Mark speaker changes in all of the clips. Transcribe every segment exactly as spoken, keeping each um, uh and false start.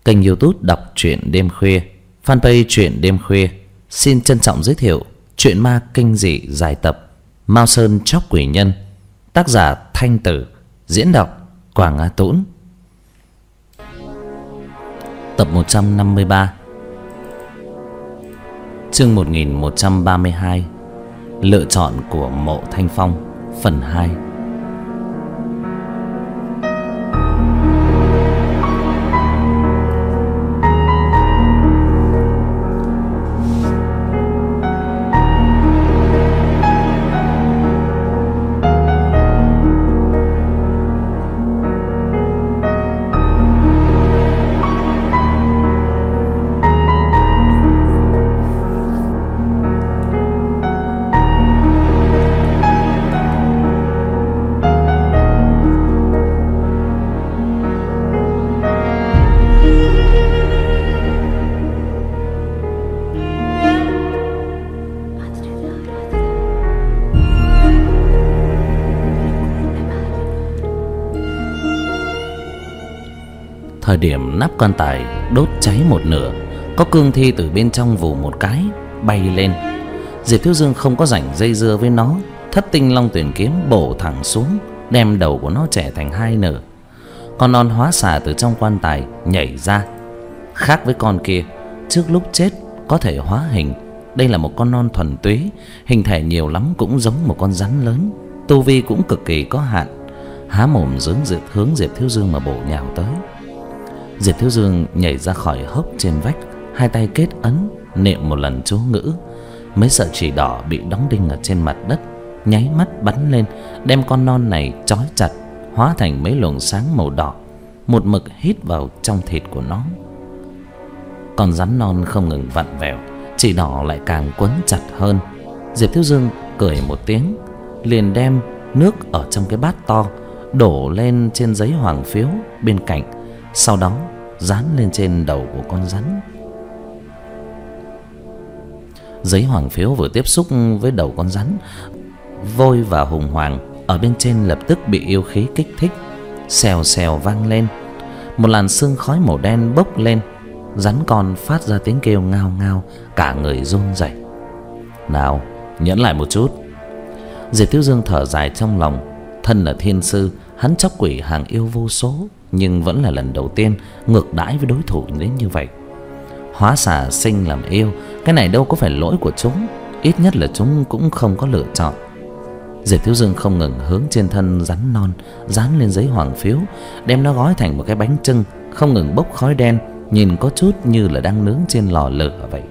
Speaker 1: Kênh YouTube đọc truyện đêm khuya, fanpage truyện đêm khuya xin trân trọng giới thiệu truyện ma kinh dị dài tập Mao Sơn Chóc Quỷ Nhân, tác giả Thanh Tử, diễn đọc Quảng Á Tũng. Tập một trăm năm mươi ba, chương một nghìn một trăm ba mươi hai, lựa chọn của Mộ Thanh Phong, phần hai. Thời điểm nắp quan tài đốt cháy một nửa, có cương thi từ bên trong vù một cái bay lên. Diệp Thiếu Dương không có rảnh dây dưa với nó, thất tinh long tuyển kiếm bổ thẳng xuống, đem đầu của nó chẻ thành hai nửa. Con non hóa xà từ trong quan tài nhảy ra. Khác với con kia, trước lúc chết có thể hóa hình, đây là một con non thuần túy, hình thể nhiều lắm cũng giống một con rắn lớn, tu vi cũng cực kỳ có hạn. Há mồm hướng Diệp hướng Diệp Thiếu Dương mà bổ nhào tới. Diệp Thiếu Dương nhảy ra khỏi hốc trên vách, hai tay kết ấn niệm một lần chú ngữ. Mấy sợi chỉ đỏ bị đóng đinh ở trên mặt đất nháy mắt bắn lên, đem con non này trói chặt, hóa thành mấy luồng sáng màu đỏ, một mực hít vào trong thịt của nó. Con rắn non không ngừng vặn vẹo, chỉ đỏ lại càng quấn chặt hơn. Diệp Thiếu Dương cười một tiếng, liền đem nước ở trong cái bát to đổ lên trên giấy hoàng phiếu bên cạnh, sau đó dán lên trên đầu của con rắn. Giấy hoàng phiếu vừa tiếp xúc với đầu con rắn, vôi và hùng hoàng ở bên trên lập tức bị yêu khí kích thích, xèo xèo vang lên. Một làn sương khói màu đen bốc lên, rắn con phát ra tiếng kêu ngao ngao, cả người run rẩy. Nào, nhẫn lại một chút. Diệp Thiếu Dương thở dài trong lòng. Thân là thiên sư, hắn chóc quỷ hàng yêu vô số, nhưng vẫn là lần đầu tiên ngược đãi với đối thủ đến như vậy. Hóa xà sinh làm yêu, cái này đâu có phải lỗi của chúng, ít nhất là chúng cũng không có lựa chọn. Diệp Thiếu Dương không ngừng hướng trên thân rắn non dán lên giấy hoàng phiếu, đem nó gói thành một cái bánh chưng, không ngừng bốc khói đen, nhìn có chút như là đang nướng trên lò lửa vậy.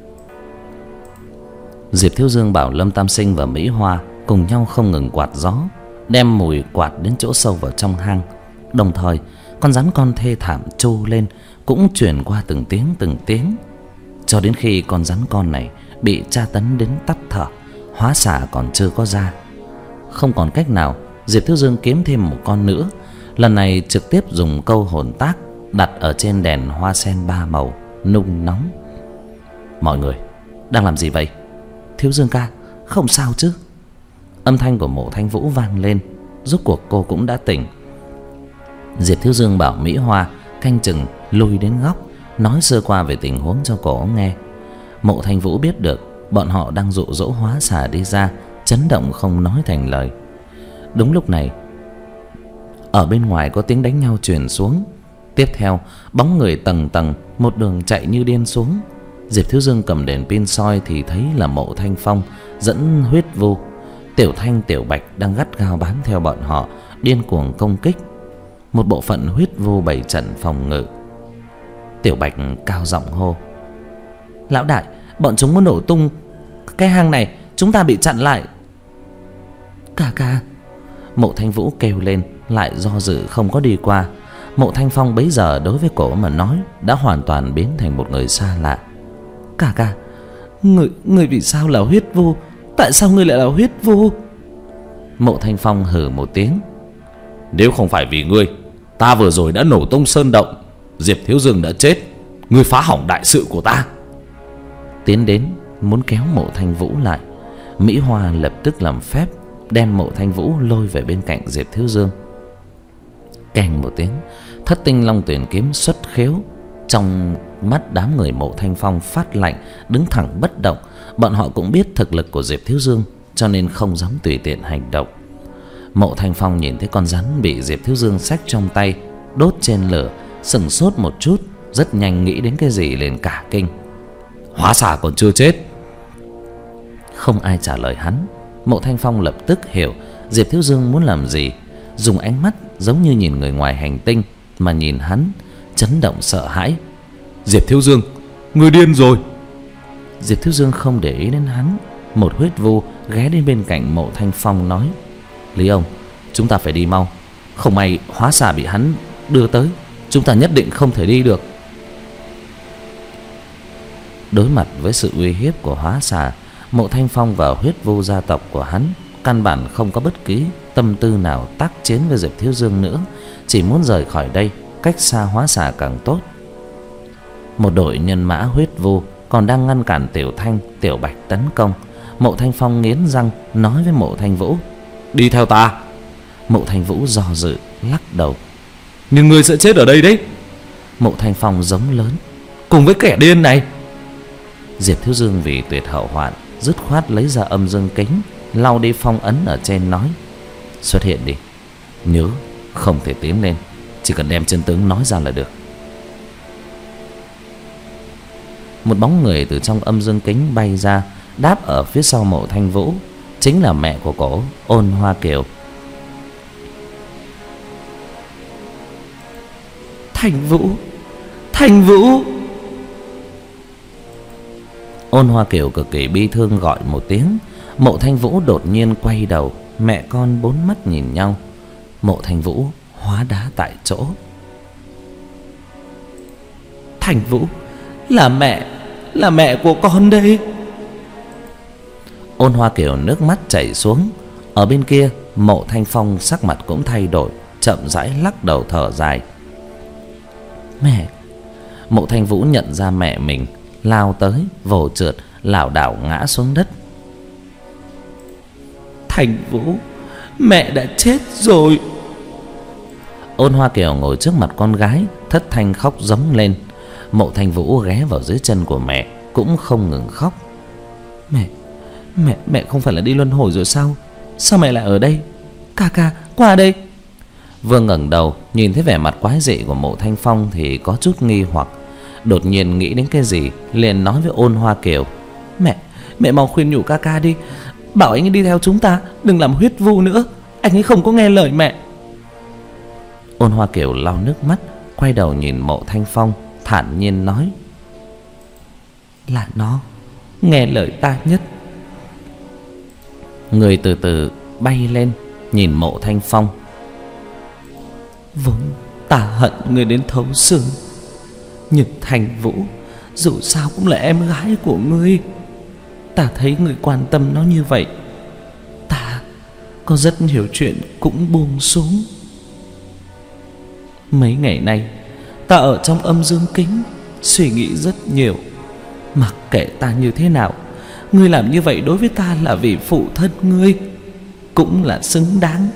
Speaker 1: Diệp Thiếu Dương bảo Lâm Tam Sinh và Mỹ Hoa cùng nhau không ngừng quạt gió, đem mùi quạt đến chỗ sâu vào trong hang. Đồng thời con rắn con thê thảm trô lên cũng truyền qua từng tiếng từng tiếng, cho đến khi con rắn con này bị tra tấn đến tắt thở, hóa xà còn chưa có ra. Không còn cách nào, Diệp Thiếu Dương kiếm thêm một con nữa, lần này trực tiếp dùng câu hồn tác đặt ở trên đèn hoa sen ba màu nung nóng. Mọi người đang làm gì vậy? Thiếu Dương ca, không sao chứ? Âm thanh của Mộ Thanh Vũ vang lên, rốt cuộc cô cũng đã tỉnh. Diệp Thiếu Dương bảo Mỹ Hoa canh chừng lùi đến góc, nói sơ qua về tình huống cho cô nghe. Mộ Thanh Vũ biết được bọn họ đang dụ dỗ hóa xà đi ra, chấn động không nói thành lời. Đúng lúc này, ở bên ngoài có tiếng đánh nhau truyền xuống. Tiếp theo, bóng người tầng tầng một đường chạy như điên xuống. Diệp Thiếu Dương cầm đèn pin soi thì thấy là Mộ Thanh Phong dẫn huyết vu, Tiểu Thanh, Tiểu Bạch đang gắt gao bám theo bọn họ, điên cuồng công kích. Một bộ phận huyết vu bày trận phòng ngự. Tiểu Bạch cao giọng hô: Lão đại, bọn chúng muốn nổ tung cái hang này, chúng ta bị chặn lại. Ca ca. Mộ Thanh Vũ kêu lên, lại do dự không có đi qua. Mộ Thanh Phong bấy giờ đối với cổ mà nói đã hoàn toàn biến thành một người xa lạ. Ca ca, người, người vì sao là huyết vu? Tại sao ngươi lại là huyết vu? Mộ Thanh Phong hừ một tiếng: Nếu không phải vì ngươi, ta vừa rồi đã nổ tung sơn động, Diệp Thiếu Dương đã chết, ngươi phá hỏng đại sự của ta. Tiến đến muốn kéo Mộ Thanh Vũ lại, Mỹ Hoa lập tức làm phép đem Mộ Thanh Vũ lôi về bên cạnh Diệp Thiếu Dương. Keng một tiếng, thất tinh long tuyển kiếm xuất khiếu, Trong mắt đám người Mộ Thanh Phong phát lạnh, đứng thẳng bất động. Bọn họ cũng biết thực lực của Diệp Thiếu Dương, cho nên không dám tùy tiện hành động. Mộ Thanh Phong nhìn thấy con rắn bị Diệp Thiếu Dương xách trong tay, đốt trên lửa, sững sốt một chút, rất nhanh nghĩ đến cái gì liền cả kinh. Hóa xà còn chưa chết. Không ai trả lời hắn. Mộ Thanh Phong lập tức hiểu Diệp Thiếu Dương muốn làm gì, dùng ánh mắt giống như nhìn người ngoài hành tinh mà nhìn hắn, chấn động sợ hãi. Diệp Thiếu Dương, người điên rồi. Diệp Thiếu Dương không để ý đến hắn. Một huyết vu ghé đến bên cạnh Mộ Thanh Phong nói: Lý ông, chúng ta phải đi mau. Không may hóa xà bị hắn đưa tới, chúng ta nhất định không thể đi được. Đối mặt với sự uy hiếp của hóa xà, Mộ Thanh Phong và huyết vu gia tộc của hắn căn bản không có bất kỳ tâm tư nào tác chiến với Diệp Thiếu Dương nữa, chỉ muốn rời khỏi đây, cách xa hóa xà càng tốt. Một đội nhân mã huyết vu còn đang ngăn cản Tiểu Thanh, Tiểu Bạch tấn công. Mộ Thanh Phong nghiến răng nói với Mộ Thanh Vũ: Đi theo ta. Mộ Thanh Vũ do dự lắc đầu: Nhưng ngươi sẽ chết ở đây đấy. Mộ Thanh Phong giống lớn: Cùng với kẻ điên này. Diệp Thiếu Dương vì tuyệt hậu hoạn, dứt khoát lấy ra âm dương kính, lau đi phong ấn ở trên, nói: Xuất hiện đi. Nhớ không thể tiến lên, chỉ cần đem chân tướng nói ra là được. Một bóng người từ trong âm dương kính bay ra, đáp ở phía sau Mộ Thanh Vũ, chính là mẹ của cổ, Ôn Hoa Kiều. Thanh Vũ, Thanh Vũ. Ôn Hoa Kiều cực kỳ bi thương gọi một tiếng. Mộ Thanh Vũ đột nhiên quay đầu, mẹ con bốn mắt nhìn nhau. Mộ Thanh Vũ hóa đá tại chỗ. Thanh Vũ, là mẹ, là mẹ của con đây. Ôn Hoa Kiều nước mắt chảy xuống. Ở bên kia, Mộ Thanh Phong sắc mặt cũng thay đổi, chậm rãi lắc đầu thở dài. Mẹ. Mộ Thanh Vũ nhận ra mẹ mình, lao tới, vồ trượt, lảo đảo ngã xuống đất. Thanh Vũ, mẹ đã chết rồi. Ôn Hoa Kiều ngồi trước mặt con gái, thất thanh khóc giống lên. Mộ Thanh Vũ ghé vào dưới chân của mẹ, cũng không ngừng khóc. Mẹ, mẹ, mẹ không phải là đi luân hồi rồi sao? Sao mẹ lại ở đây? Ca ca, qua đây. Vương ngẩng đầu, nhìn thấy vẻ mặt quái dị của Mộ Thanh Phong thì có chút nghi hoặc. Đột nhiên nghĩ đến cái gì, liền nói với Ôn Hoa Kiều: Mẹ, mẹ mau khuyên nhủ ca ca đi, bảo anh ấy đi theo chúng ta, đừng làm huyết vu nữa. Anh ấy không có nghe lời mẹ. Ôn Hoa Kiều lau nước mắt, quay đầu nhìn Mộ Thanh Phong, thản nhiên nói: Là nó nghe lời ta nhất. Người từ từ bay lên, nhìn Mộ Thanh Phong: Vốn ta hận người đến thấu xương, nhưng Thanh Vũ dù sao cũng là em gái của ngươi. Ta thấy người quan tâm nó như vậy, ta có rất nhiều chuyện cũng buông xuống. Mấy ngày nay ta ở trong âm dương kính, suy nghĩ rất nhiều. Mặc kệ ta như thế nào, ngươi làm như vậy đối với ta là vì phụ thân ngươi, cũng là xứng đáng.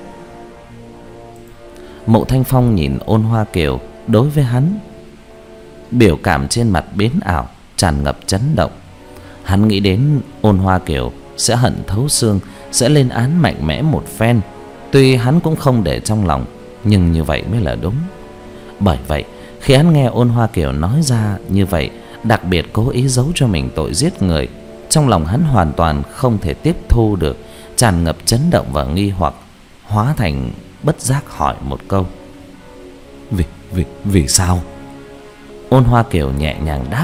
Speaker 1: Mộ Thanh Phong nhìn Ôn Hoa Kiều, đối với hắn, biểu cảm trên mặt biến ảo, tràn ngập chấn động. Hắn nghĩ đến Ôn Hoa Kiều sẽ hận thấu xương, sẽ lên án mạnh mẽ một phen. Tuy hắn cũng không để trong lòng, nhưng như vậy mới là đúng. Bởi vậy, khi hắn nghe Ôn Hoa Kiều nói ra như vậy, đặc biệt cố ý giấu cho mình tội giết người, trong lòng hắn hoàn toàn không thể tiếp thu được, tràn ngập chấn động và nghi hoặc, hóa thành bất giác hỏi một câu: Vì, vì, vì sao? Ôn Hoa Kiều nhẹ nhàng đáp: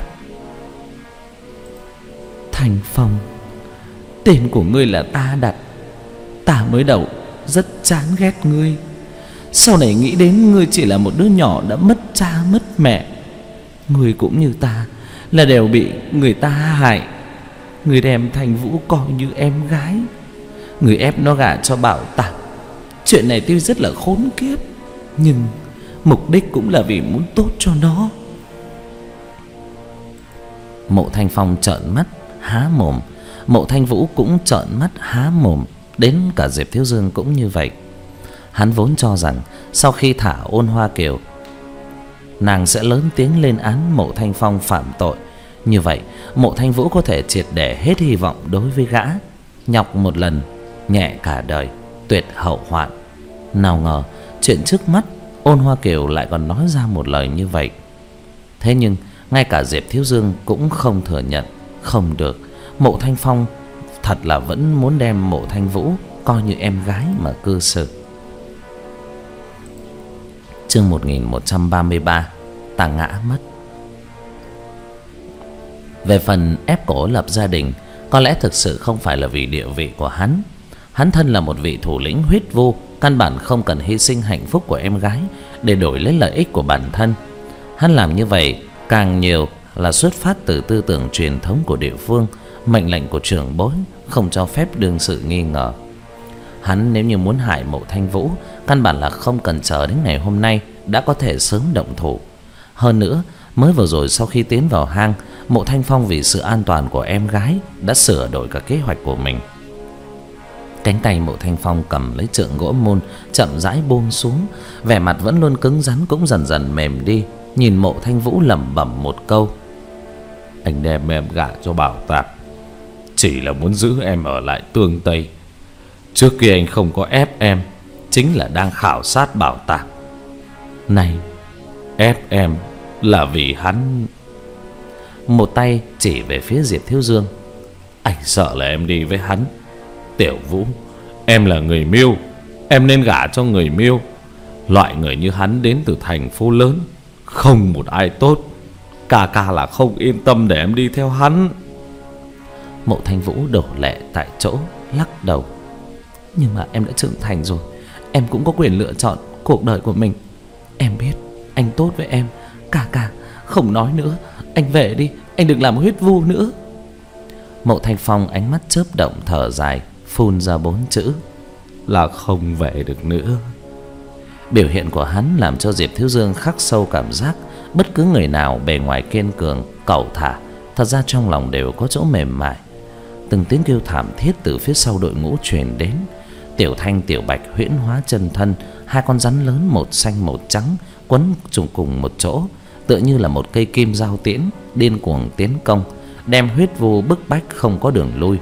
Speaker 1: Thanh Phong, tên của ngươi là ta đặt. Ta mới đầu rất chán ghét ngươi, sau này nghĩ đến ngươi chỉ là một đứa nhỏ đã mất cha mất mẹ. Ngươi cũng như ta là đều bị người ta hại. Ngươi đem Thanh Vũ coi như em gái, ngươi ép nó gả cho Bảo Tạc. Chuyện này tuy rất là khốn kiếp, nhưng mục đích cũng là vì muốn tốt cho nó. Mộ Thanh Phong trợn mắt há mồm, Mộ Thanh Vũ cũng trợn mắt há mồm, đến cả Diệp Thiếu Dương cũng như vậy. Hắn vốn cho rằng sau khi thả Ôn Hoa Kiều, nàng sẽ lớn tiếng lên án Mộ Thanh Phong phạm tội. Như vậy Mộ Thanh Vũ có thể triệt để hết hy vọng đối với gã. Nhọc một lần, nhẹ cả đời, tuyệt hậu hoạn. Nào ngờ chuyện trước mắt Ôn Hoa Kiều lại còn nói ra một lời như vậy. Thế nhưng ngay cả Diệp Thiếu Dương cũng không thừa nhận. Không được, Mộ Thanh Phong thật là vẫn muốn đem Mộ Thanh Vũ coi như em gái mà cư xử. Chương một nghìn một trăm ba mươi ba. Ta ngã mất. Về phần ép cổ lập gia đình, có lẽ thực sự không phải là vì địa vị của hắn. Hắn thân là một vị thủ lĩnh huyết vu, căn bản không cần hy sinh hạnh phúc của em gái để đổi lấy lợi ích của bản thân. Hắn làm như vậy càng nhiều là xuất phát từ tư tưởng truyền thống của địa phương, mệnh lệnh của trưởng bối không cho phép đương sự nghi ngờ. Hắn nếu như muốn hại Mộ Thanh Vũ, căn bản là không cần chờ đến ngày hôm nay, đã có thể sớm động thủ. Hơn nữa, mới vừa rồi sau khi tiến vào hang, Mộ Thanh Phong vì sự an toàn của em gái đã sửa đổi cả kế hoạch của mình. Cánh tay Mộ Thanh Phong cầm lấy trượng gỗ môn, chậm rãi buông xuống, vẻ mặt vẫn luôn cứng rắn cũng dần dần mềm đi, nhìn Mộ Thanh Vũ lẩm bẩm một câu: anh đem em gả cho Bảo Tạc chỉ là muốn giữ em ở lại Tương Tây. Trước kia anh không có ép em, chính là đang khảo sát Bảo Tạc. Này, ép em là vì hắn. Một tay chỉ về phía Diệp Thiếu Dương: anh sợ là em đi với hắn. Tiểu Vũ, em là người Miêu, em nên gả cho người Miêu. Loại người như hắn đến từ thành phố lớn, không một ai tốt. Ca ca là không yên tâm để em đi theo hắn. Mộ Thanh Vũ đổ lệ tại chỗ, lắc đầu: nhưng mà em đã trưởng thành rồi, em cũng có quyền lựa chọn cuộc đời của mình. Em biết anh tốt với em. Ca ca, không nói nữa, anh về đi, anh đừng làm huyết vu nữa. Mộ Thanh Phong ánh mắt chớp động thở dài, phun ra bốn chữ: là không về được nữa. Biểu hiện của hắn làm cho Diệp Thiếu Dương khắc sâu cảm giác bất cứ người nào bề ngoài kiên cường, cẩu thả, thật ra trong lòng đều có chỗ mềm mại. Từng tiếng kêu thảm thiết từ phía sau đội ngũ truyền đến. Tiểu Thanh, Tiểu Bạch huyễn hóa chân thân, hai con rắn lớn một xanh một trắng quấn trùng cùng một chỗ, tựa như là một cây kim dao tiễn điên cuồng tiến công, đem huyết vu bức bách không có đường lui.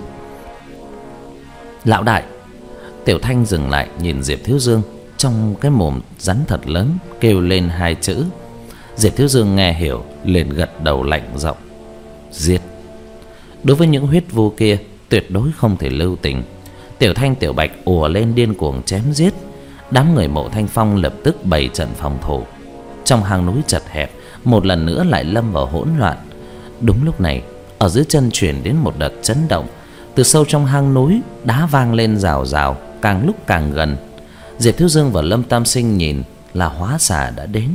Speaker 1: Lão đại! Tiểu Thanh dừng lại nhìn Diệp Thiếu Dương, trong cái mồm rắn thật lớn kêu lên hai chữ. Diệp Thiếu Dương nghe hiểu, liền gật đầu lạnh giọng: giết. Đối với những huyết vu kia tuyệt đối không thể lưu tình. Tiểu Thanh, Tiểu Bạch ùa lên điên cuồng chém giết. Đám người Mộ Thanh Phong lập tức bày trận phòng thủ. Trong hang núi chật hẹp một lần nữa lại lâm vào hỗn loạn. Đúng lúc này, ở dưới chân truyền đến một đợt chấn động. Từ sâu trong hang núi, đá vang lên rào rào, càng lúc càng gần. Diệp Thiếu Dương và Lâm Tam Sinh nhìn là hóa xà đã đến.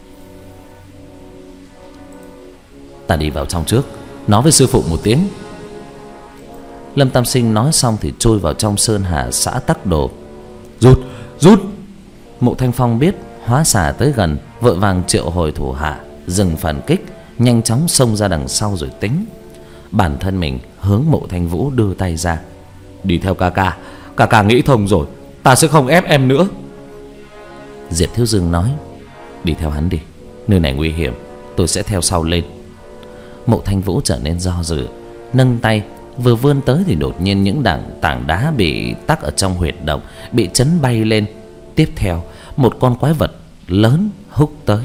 Speaker 1: Ta đi vào trong trước, nói với sư phụ một tiếng. Lâm Tam Sinh nói xong thì trôi vào trong sơn hà xã Tắc Đồ. Rút, rút! Mộ Thanh Phong biết hóa xà tới gần, vội vàng triệu hồi thủ hạ, dừng phản kích, nhanh chóng xông ra đằng sau rồi tính. Bản thân mình hướng Mộ Thanh Vũ đưa tay ra: đi theo ca ca, ca ca nghĩ thông rồi, ta sẽ không ép em nữa. Diệp Thiếu Dương nói: đi theo hắn đi, nơi này nguy hiểm, tôi sẽ theo sau lên. Mộ Thanh Vũ trở nên do dự, nâng tay vừa vươn tới thì đột nhiên những đảng tảng đá bị tắc ở trong huyệt động bị chấn bay lên. Tiếp theo, một con quái vật lớn húc tới.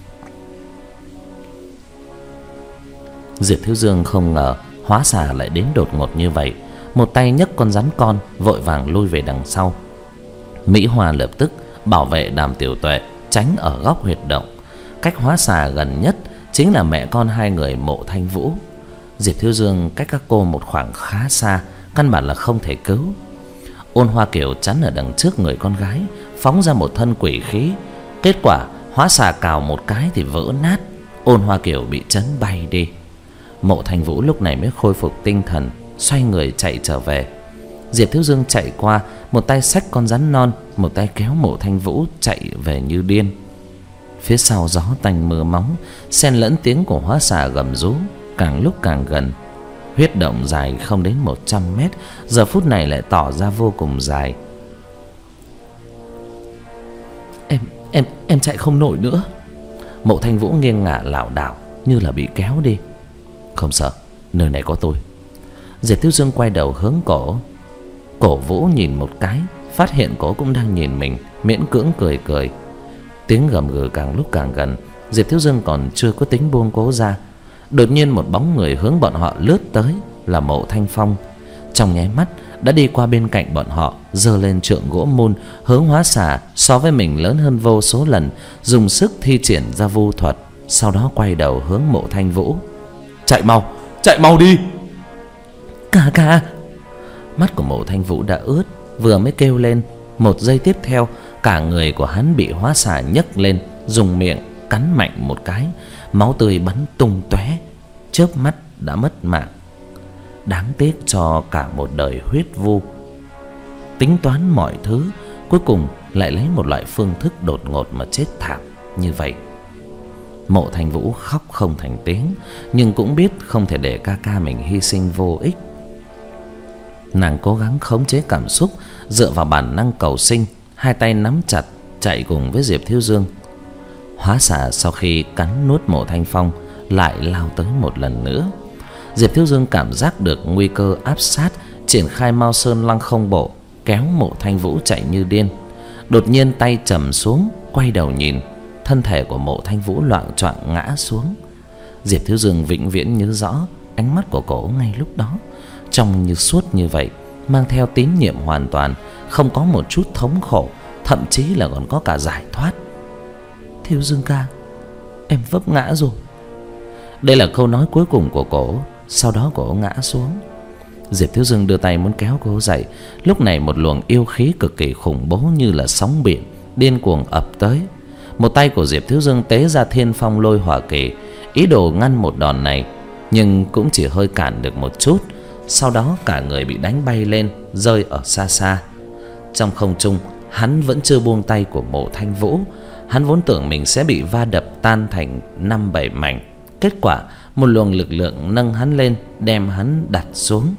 Speaker 1: Diệp Thiếu Dương không ngờ hóa xà lại đến đột ngột như vậy, một tay nhấc con rắn con vội vàng lui về đằng sau. Mỹ Hoa lập tức bảo vệ Đàm Tiểu Tuệ tránh ở góc huyệt động. Cách hóa xà gần nhất chính là mẹ con hai người Mộ Thanh Vũ. Diệp Thiếu Dương cách các cô một khoảng khá xa, căn bản là không thể cứu. Ôn Hoa Kiều chắn ở đằng trước người con gái, phóng ra một thân quỷ khí. Kết quả hóa xà cào một cái thì vỡ nát, Ôn Hoa Kiều bị chấn bay đi. Mộ Thanh Vũ lúc này mới khôi phục tinh thần, xoay người chạy trở về. Diệp Thiếu Dương chạy qua, một tay xách con rắn non, một tay kéo Mộ Thanh Vũ chạy về như điên. Phía sau gió tanh mưa móng, xen lẫn tiếng của hóa xà gầm rú, càng lúc càng gần. Huyết động dài không đến một trăm mét, giờ phút này lại tỏ ra vô cùng dài. Em, em, em chạy không nổi nữa. Mộ Thanh Vũ nghiêng ngả lảo đảo như là bị kéo đi. Không sợ, nơi này có tôi. Diệp Thiếu Dương quay đầu hướng cổ. Cổ Vũ nhìn một cái, phát hiện cổ cũng đang nhìn mình, miễn cưỡng cười cười. Tiếng gầm gừ càng lúc càng gần. Diệp Thiếu Dương còn chưa có tính buông cố ra, đột nhiên một bóng người hướng bọn họ lướt tới, là Mộ Thanh Phong. Trong nháy mắt đã đi qua bên cạnh bọn họ, giơ lên trượng gỗ mun hướng Hóa Xà so với mình lớn hơn vô số lần, dùng sức thi triển ra vu thuật, sau đó quay đầu hướng Mộ Thanh Vũ. Chạy mau, chạy mau đi. Ca ca. Mắt của Mộ Thanh Vũ đã ướt, vừa mới kêu lên, một giây tiếp theo cả người của hắn bị Hóa Xà nhấc lên, dùng miệng cắn mạnh một cái, máu tươi bắn tung tóe, chớp mắt đã mất mạng. Đáng tiếc cho cả một đời huyết vu, tính toán mọi thứ, cuối cùng lại lấy một loại phương thức đột ngột mà chết thảm như vậy. Mộ Thanh Vũ khóc không thành tiếng, nhưng cũng biết không thể để ca ca mình hy sinh vô ích. Nàng cố gắng khống chế cảm xúc, dựa vào bản năng cầu sinh, hai tay nắm chặt chạy cùng với Diệp Thiếu Dương. Hóa Xà sau khi cắn nuốt Mộ Thanh Phong lại lao tới một lần nữa. Diệp Thiếu Dương cảm giác được nguy cơ áp sát, triển khai Mao Sơn Lăng Không Bộ, kéo Mộ Thanh Vũ chạy như điên. Đột nhiên tay trầm xuống, quay đầu nhìn, thân thể của Mộ Thanh Vũ loạng choạng ngã xuống. Diệp Thiếu Dương vĩnh viễn nhớ rõ ánh mắt của cổ ngay lúc đó, trong như suốt như vậy, mang theo tín nhiệm hoàn toàn, không có một chút thống khổ, thậm chí là còn có cả giải thoát. Thiếu Dương ca, em vấp ngã rồi. Đây là câu nói cuối cùng của cổ. Sau đó cổ ngã xuống. Diệp Thiếu Dương đưa tay muốn kéo cô dậy. Lúc này một luồng yêu khí cực kỳ khủng bố như là sóng biển điên cuồng ập tới. Một tay của Diệp Thiếu Dương tế ra Thiên Phong Lôi Hỏa Kỳ, ý đồ ngăn một đòn này, nhưng cũng chỉ hơi cản được một chút. Sau đó cả người bị đánh bay lên, rơi ở xa xa. Trong không trung, hắn vẫn chưa buông tay của Mộ Thanh Vũ. Hắn vốn tưởng mình sẽ bị va đập tan thành năm bảy mảnh. Kết quả một luồng lực lượng nâng hắn lên, đem hắn đặt xuống.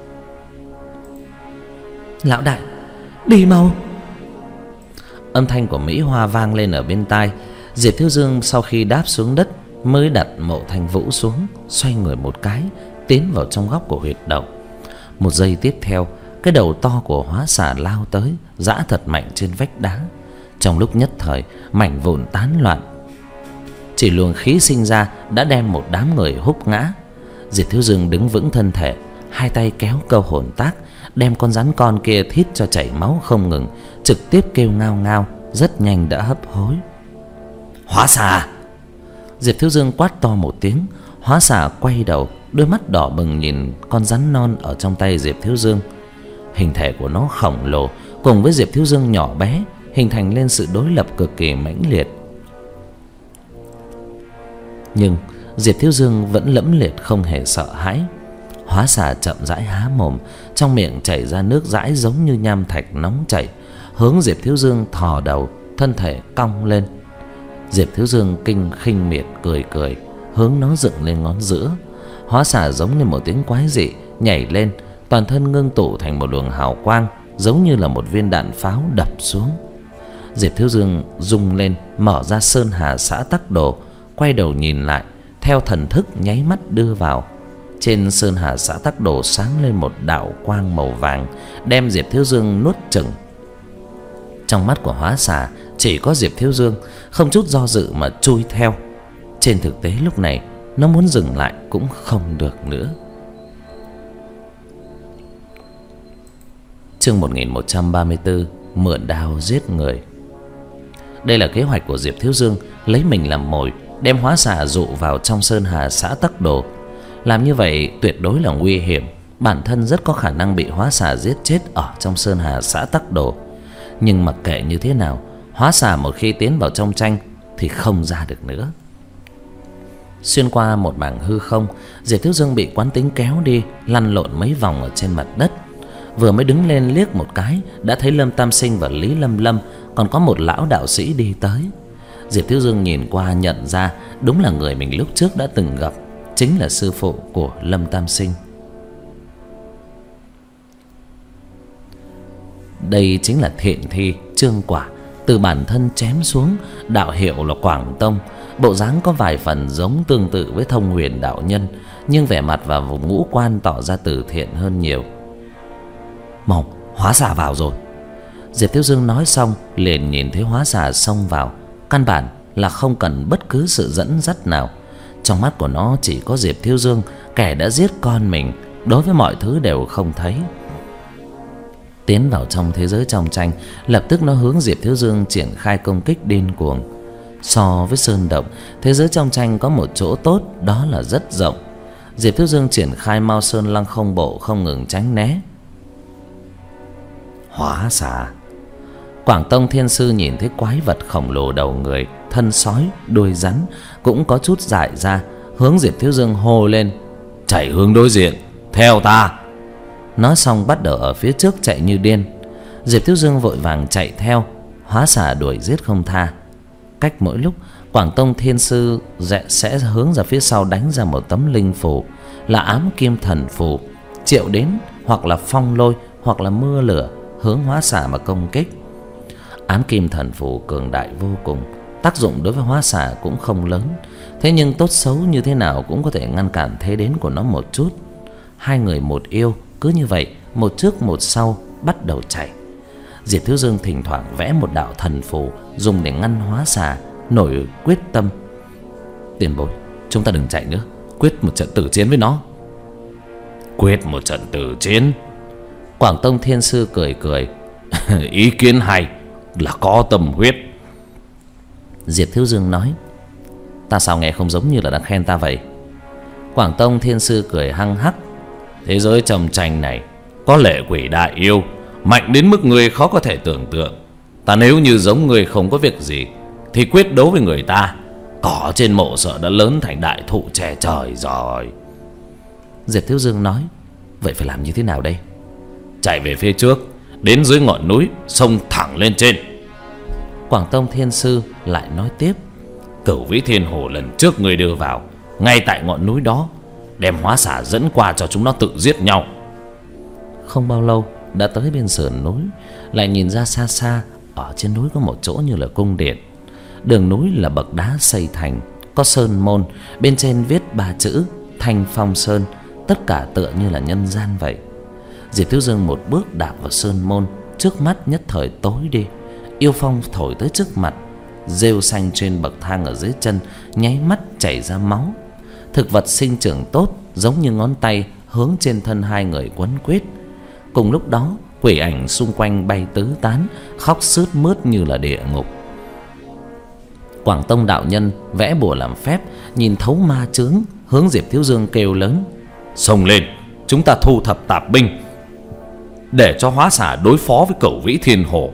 Speaker 1: Lão đại, đi mau. Âm thanh của Mỹ Hoa vang lên ở bên tai. Diệp Thiếu Dương sau khi đáp xuống đất mới đặt Mộ Thanh Vũ xuống, xoay người một cái, tiến vào trong góc của huyệt động. Một giây tiếp theo, cái đầu to của Hóa Xà lao tới, giã thật mạnh trên vách đá. Trong lúc nhất thời, mảnh vụn tán loạn. Chỉ luồng khí sinh ra đã đem một đám người húc ngã. Diệp Thiếu Dương đứng vững thân thể, hai tay kéo câu hồn tác, đem con rắn con kia thít cho chảy máu không ngừng, trực tiếp kêu ngao ngao, rất nhanh đã hấp hối. Hóa Xà! Diệp Thiếu Dương quát to một tiếng. Hóa Xà quay đầu, đôi mắt đỏ bừng nhìn con rắn non ở trong tay Diệp Thiếu Dương. Hình thể của nó khổng lồ, cùng với Diệp Thiếu Dương nhỏ bé, hình thành lên sự đối lập cực kỳ mãnh liệt. Nhưng Diệp Thiếu Dương vẫn lẫm liệt không hề sợ hãi. Hóa Xà chậm rãi há mồm, trong miệng chảy ra nước dãi giống như nham thạch nóng chảy, hướng Diệp Thiếu Dương thò đầu, thân thể cong lên. Diệp Thiếu Dương kinh khinh miệt cười cười, hướng nó dựng lên ngón giữa. Hóa Xà giống như một tiếng quái dị nhảy lên, toàn thân ngưng tụ thành một luồng hào quang, giống như là một viên đạn pháo đập xuống. Diệp Thiếu Dương rung lên, mở ra Sơn Hà Xã Tắc Đồ, quay đầu nhìn lại, theo thần thức nháy mắt đưa vào. Trên Sơn Hà Xã Tắc Đồ sáng lên một đạo quang màu vàng, đem Diệp Thiếu Dương nuốt chửng. Trong mắt của Hóa Xà chỉ có Diệp Thiếu Dương, không chút do dự mà chui theo. Trên thực tế lúc này nó muốn dừng lại cũng không được nữa. Chương một nghìn một trăm ba mươi tư, mượn đao giết người. Đây là kế hoạch của Diệp Thiếu Dương, lấy mình làm mồi, đem Hóa Xà dụ vào trong Sơn Hà Xã Tắc Đồ. Làm như vậy tuyệt đối là nguy hiểm, bản thân rất có khả năng bị Hóa Xà giết chết ở trong Sơn Hà Xã Tắc Đồ. Nhưng mặc kệ như thế nào, Hóa Xà một khi tiến vào trong tranh thì không ra được nữa. Xuyên qua một mảng hư không, Diệp Thiếu Dương bị quán tính kéo đi, lăn lộn mấy vòng ở trên mặt đất. Vừa mới đứng lên liếc một cái, đã thấy Lâm Tam Sinh và Lý Lâm Lâm, còn có một lão đạo sĩ đi tới. Diệp Thiếu Dương nhìn qua nhận ra đúng là người mình lúc trước đã từng gặp, chính là sư phụ của Lâm Tam Sinh. Đây chính là thiện thi Trương Quả, từ bản thân chém xuống, đạo hiệu là Quảng Tông. Bộ dáng có vài phần giống tương tự với Thông Huyền đạo nhân, nhưng vẻ mặt và vùng ngũ quan tỏ ra từ thiện hơn nhiều. Mau, hóa xà vào rồi. Diệp Thiếu Dương nói xong liền nhìn thấy hóa xà xông vào, căn bản là không cần bất cứ sự dẫn dắt nào. Trong mắt của nó chỉ có Diệp Thiếu Dương, kẻ đã giết con mình, đối với mọi thứ đều không thấy. Tiến vào trong thế giới trong tranh, lập tức nó hướng Diệp Thiếu Dương triển khai công kích điên cuồng. So với sơn động, thế giới trong tranh có một chỗ tốt, đó là rất rộng. Diệp Thiếu Dương triển khai Mao Sơn Lăng Không Bộ, không ngừng tránh né. Hóa xà. Quảng Tông Thiên Sư nhìn thấy quái vật khổng lồ đầu người, thân sói, đuôi rắn, cũng có chút dại ra, hướng Diệp Thiếu Dương hô lên: chạy hướng đối diện, theo ta. Nói xong bắt đầu ở phía trước chạy như điên. Diệp Thiếu Dương vội vàng chạy theo, hóa xà đuổi giết không tha. Cách mỗi lúc, Quảng Tông Thiên Sư sẽ hướng ra phía sau đánh ra một tấm linh phù, là ám kim thần phù, triệu đến hoặc là phong lôi hoặc là mưa lửa, hướng hóa xà mà công kích. Ám kim thần phù cường đại vô cùng, tác dụng đối với hóa xà cũng không lớn, thế nhưng tốt xấu như thế nào cũng có thể ngăn cản thế đến của nó một chút. Hai người một yêu cứ như vậy, một trước một sau bắt đầu chạy. Diệp Thiếu Dương thỉnh thoảng vẽ một đạo thần phù dùng để ngăn hóa xà, nổi quyết tâm: tiền bối, chúng ta đừng chạy nữa, quyết một trận tử chiến với nó. Quyết một trận tử chiến? Quảng Tông Thiên Sư cười cười. Ý kiến hay, là có tâm huyết. Diệp Thiếu Dương nói: ta sao nghe không giống như là đang khen ta vậy? Quảng Tông Thiên Sư cười hăng hắc: thế giới trong tranh này có lệ quỷ đại yêu, mạnh đến mức người khó có thể tưởng tượng. Ta nếu như giống người không có việc gì thì quyết đấu với người ta, cỏ trên mộ sợ đã lớn thành đại thụ che trời rồi. Diệp Thiếu Dương nói: vậy phải làm như thế nào đây? Chạy về phía trước, đến dưới ngọn núi, xông thẳng lên trên. Quảng Tông Thiên Sư lại nói tiếp: Cửu Vĩ Thiên Hồ lần trước người đưa vào, ngay tại ngọn núi đó, đem hóa xà dẫn qua cho chúng nó tự giết nhau. Không bao lâu đã tới bên sườn núi, lại nhìn ra xa xa, ở trên núi có một chỗ như là cung điện. Đường núi là bậc đá xây thành, có sơn môn, bên trên viết ba chữ Thanh Phong Sơn, tất cả tựa như là nhân gian vậy. Diệp Thiếu Dương một bước đạp vào sơn môn, trước mắt nhất thời tối đi. Yêu phong thổi tới trước mặt, rêu xanh trên bậc thang ở dưới chân nháy mắt chảy ra máu. Thực vật sinh trưởng tốt, giống như ngón tay hướng trên thân hai người quấn quýt. Cùng lúc đó, quỷ ảnh xung quanh bay tứ tán, khóc sướt mướt như là địa ngục. Quảng Tông đạo nhân vẽ bùa làm phép, nhìn thấu ma chướng, hướng Diệp Thiếu Dương kêu lớn: xông lên, chúng ta thu thập tạp binh, để cho hóa xà đối phó với Cửu Vĩ Thiên Hồ.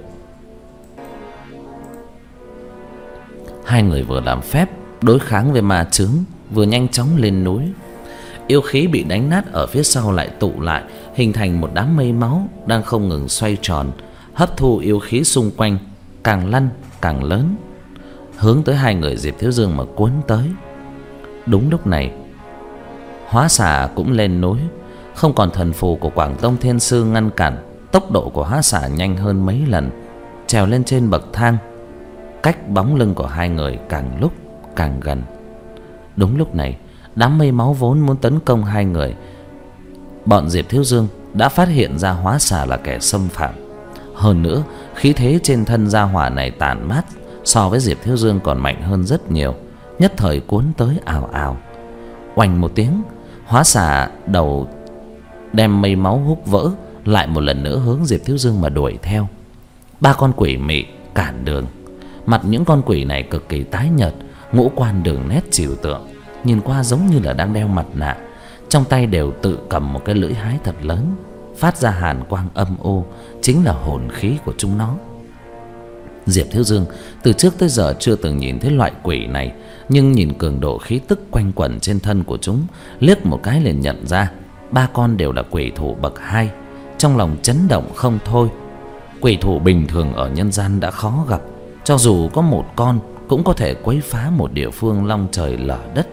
Speaker 1: Hai người vừa làm phép đối kháng với ma chướng, vừa nhanh chóng lên núi. Yêu khí bị đánh nát ở phía sau lại tụ lại, hình thành một đám mây máu đang không ngừng xoay tròn, hấp thu yêu khí xung quanh, càng lăn càng lớn, hướng tới hai người Diệp Thiếu Dương mà cuốn tới. Đúng lúc này, hóa xà cũng lên núi. Không còn thần phù của Quảng Tông Thiên Sư ngăn cản, tốc độ của hóa xà nhanh hơn mấy lần, trèo lên trên bậc thang. Cách bóng lưng của hai người càng lúc càng gần. Đúng lúc này, đám mây máu vốn muốn tấn công hai người, bọn Diệp Thiếu Dương đã phát hiện ra hóa xà là kẻ xâm phạm. Hơn nữa, khí thế trên thân gia hỏa này tàn mát, so với Diệp Thiếu Dương còn mạnh hơn rất nhiều, nhất thời cuốn tới ào ào. Oành một tiếng, hóa xà đầu đem mây máu húc vỡ, lại một lần nữa hướng Diệp Thiếu Dương mà đuổi theo. Ba con quỷ mị cản đường. Mặt những con quỷ này cực kỳ tái nhợt, ngũ quan đường nét trừu tượng, nhìn qua giống như là đang đeo mặt nạ. Trong tay đều tự cầm một cái lưỡi hái thật lớn, phát ra hàn quang âm u, chính là hồn khí của chúng nó. Diệp Thiếu Dương từ trước tới giờ chưa từng nhìn thấy loại quỷ này, nhưng nhìn cường độ khí tức quanh quẩn trên thân của chúng, liếc một cái liền nhận ra ba con đều là quỷ thủ bậc hai. Trong lòng chấn động không thôi. Quỷ thủ bình thường ở nhân gian đã khó gặp, cho dù có một con cũng có thể quấy phá một địa phương long trời lở đất.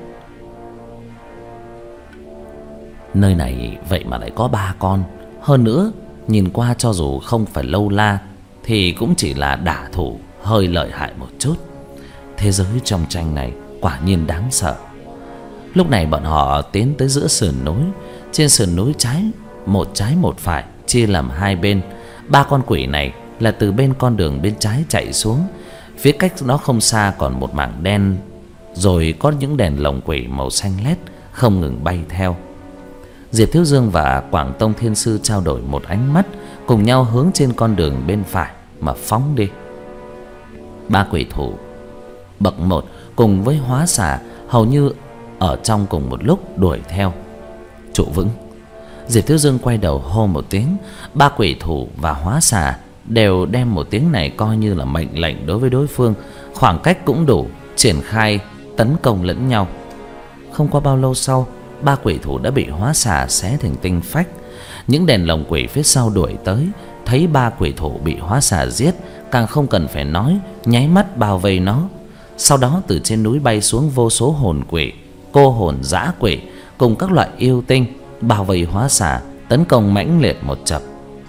Speaker 1: Nơi này vậy mà lại có ba con. Hơn nữa, nhìn qua cho dù không phải lâu la thì cũng chỉ là đả thủ hơi lợi hại một chút. Thế giới trong tranh này quả nhiên đáng sợ. Lúc này bọn họ tiến tới giữa sườn núi. Trên sườn núi trái, một trái một phải, chia làm hai bên. Ba con quỷ này là từ bên con đường bên trái chạy xuống. Phía cách đó không xa còn một mảng đen, rồi có những đèn lồng quỷ màu xanh lét không ngừng bay theo. Diệp Thiếu Dương và Quảng Tông Thiên Sư trao đổi một ánh mắt, cùng nhau hướng trên con đường bên phải mà phóng đi. Ba quỷ thủ bậc một cùng với hóa xà hầu như ở trong cùng một lúc đuổi theo. Trụ vững. Diệp Thiếu Dương quay đầu hô một tiếng. Ba quỷ thủ và hóa xà đều đem một tiếng này coi như là mệnh lệnh đối với đối phương. Khoảng cách cũng đủ triển khai tấn công lẫn nhau. Không qua bao lâu sau, ba quỷ thủ đã bị hóa xà xé thành tinh phách. Những đèn lồng quỷ phía sau đuổi tới, thấy ba quỷ thủ bị hóa xà giết, càng không cần phải nói, nháy mắt bao vây nó. Sau đó từ trên núi bay xuống vô số hồn quỷ, cô hồn dã quỷ cùng các loại yêu tinh, bao vây hóa xà, tấn công mãnh liệt một chập.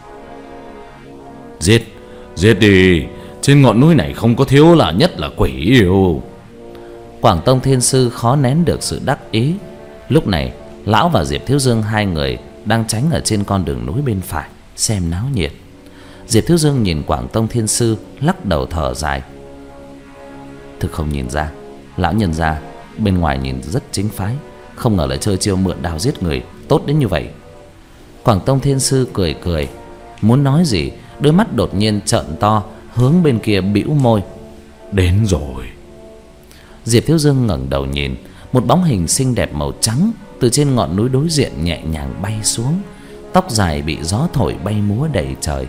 Speaker 2: Giết, giết đi, trên ngọn núi này không có thiếu là nhất là quỷ yêu.
Speaker 1: Quảng Tông Thiên Sư khó nén được sự đắc ý. Lúc này lão và Diệp Thiếu Dương hai người đang tránh ở trên con đường núi bên phải xem náo nhiệt. Diệp Thiếu Dương nhìn Quảng Tông Thiên Sư, lắc đầu thở dài. Thực không nhìn ra, lão nhân gia bên ngoài nhìn rất chính phái, không ngờ lại chơi chiêu mượn đao giết người tốt đến như vậy. Quảng Tông Thiên Sư cười cười, muốn nói gì, đôi mắt đột nhiên trợn to, hướng bên kia bĩu môi.
Speaker 2: Đến rồi.
Speaker 1: Diệp Thiếu Dương ngẩng đầu nhìn, một bóng hình xinh đẹp màu trắng từ trên ngọn núi đối diện nhẹ nhàng bay xuống, tóc dài bị gió thổi bay múa đầy trời.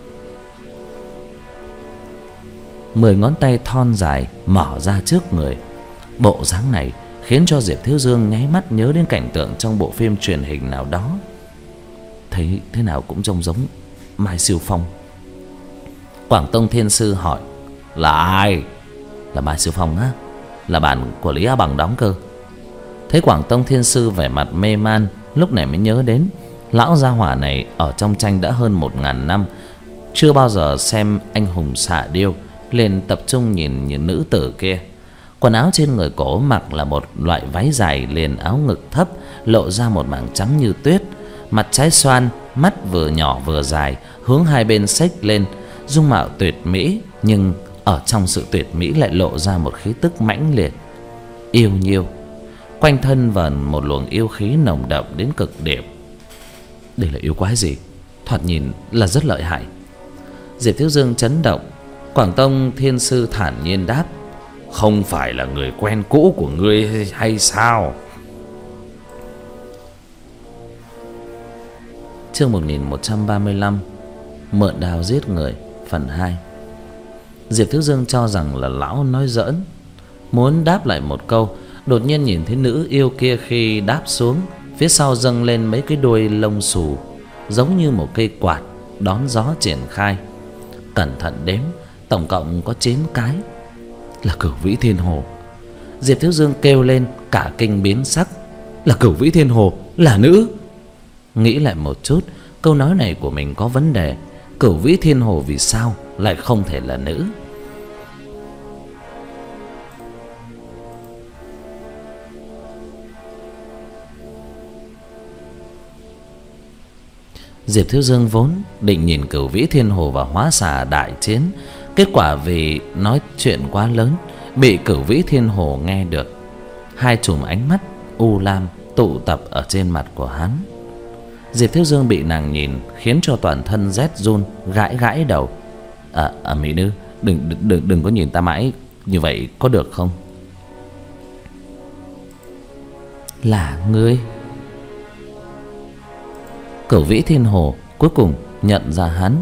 Speaker 1: Mười ngón tay thon dài mở ra trước người. Bộ dáng này khiến cho Diệp Thiếu Dương nháy mắt nhớ đến cảnh tượng trong bộ phim truyền hình nào đó. Thấy thế nào cũng trông giống Mai Siêu Phong. Quảng Tông Thiên Sư hỏi: Là ai? Là Mai Siêu Phong á, là bạn của Lý Á Bằng đóng cơ. Thấy Quảng Tông Thiên Sư vẻ mặt mê man, lúc này mới nhớ đến lão gia hỏa này ở trong tranh đã hơn một ngàn năm, chưa bao giờ xem anh hùng xạ điêu, liền tập trung nhìn những nữ tử kia. Quần áo trên người cổ mặc là một loại váy dài liền áo ngực thấp, lộ ra một mảng trắng như tuyết. Mặt trái xoan, mắt vừa nhỏ vừa dài, hướng hai bên xếch lên, dung mạo tuyệt mỹ, nhưng ở trong sự tuyệt mỹ lại lộ ra một khí tức mãnh liệt, yêu nhiêu. Quanh thân vờn một luồng yêu khí nồng đậm đến cực điểm. Đây là yêu quái gì? Thoạt nhìn là rất lợi hại. Diệp Thiếu Dương chấn động. Quảng Tông Thiên Sư thản nhiên đáp: Không phải là người quen cũ của ngươi hay sao? Chương một nghìn một trăm ba mươi lăm. Mượn đao giết người, phần hai. Diệp Thiếu Dương cho rằng là lão nói giỡn, muốn đáp lại một câu, đột nhiên nhìn thấy nữ yêu kia khi đáp xuống, phía sau dâng lên mấy cái đuôi lông xù, giống như một cây quạt đón gió triển khai. Cẩn thận đếm, tổng cộng có chín cái. Là Cửu Vĩ Thiên Hồ. Diệp Thiếu Dương kêu lên, cả kinh biến sắc. Là Cửu Vĩ Thiên Hồ, là nữ. Nghĩ lại một chút, câu nói này của mình có vấn đề. Cửu Vĩ Thiên Hồ vì sao lại không thể là nữ? Diệp Thiếu Dương vốn định nhìn Cửu Vĩ Thiên Hồ và hóa xà đại chiến, kết quả vì nói chuyện quá lớn bị Cửu Vĩ Thiên Hồ nghe được. Hai chùm ánh mắt u lam tụ tập ở trên mặt của hắn. Diệp Thiếu Dương bị nàng nhìn khiến cho toàn thân rét run, gãi gãi đầu. À, à mỹ nữ, đừng, đừng, đừng có nhìn ta mãi như vậy có được không? Là ngươi? Cửu Vĩ Thiên Hồ cuối cùng nhận ra hắn.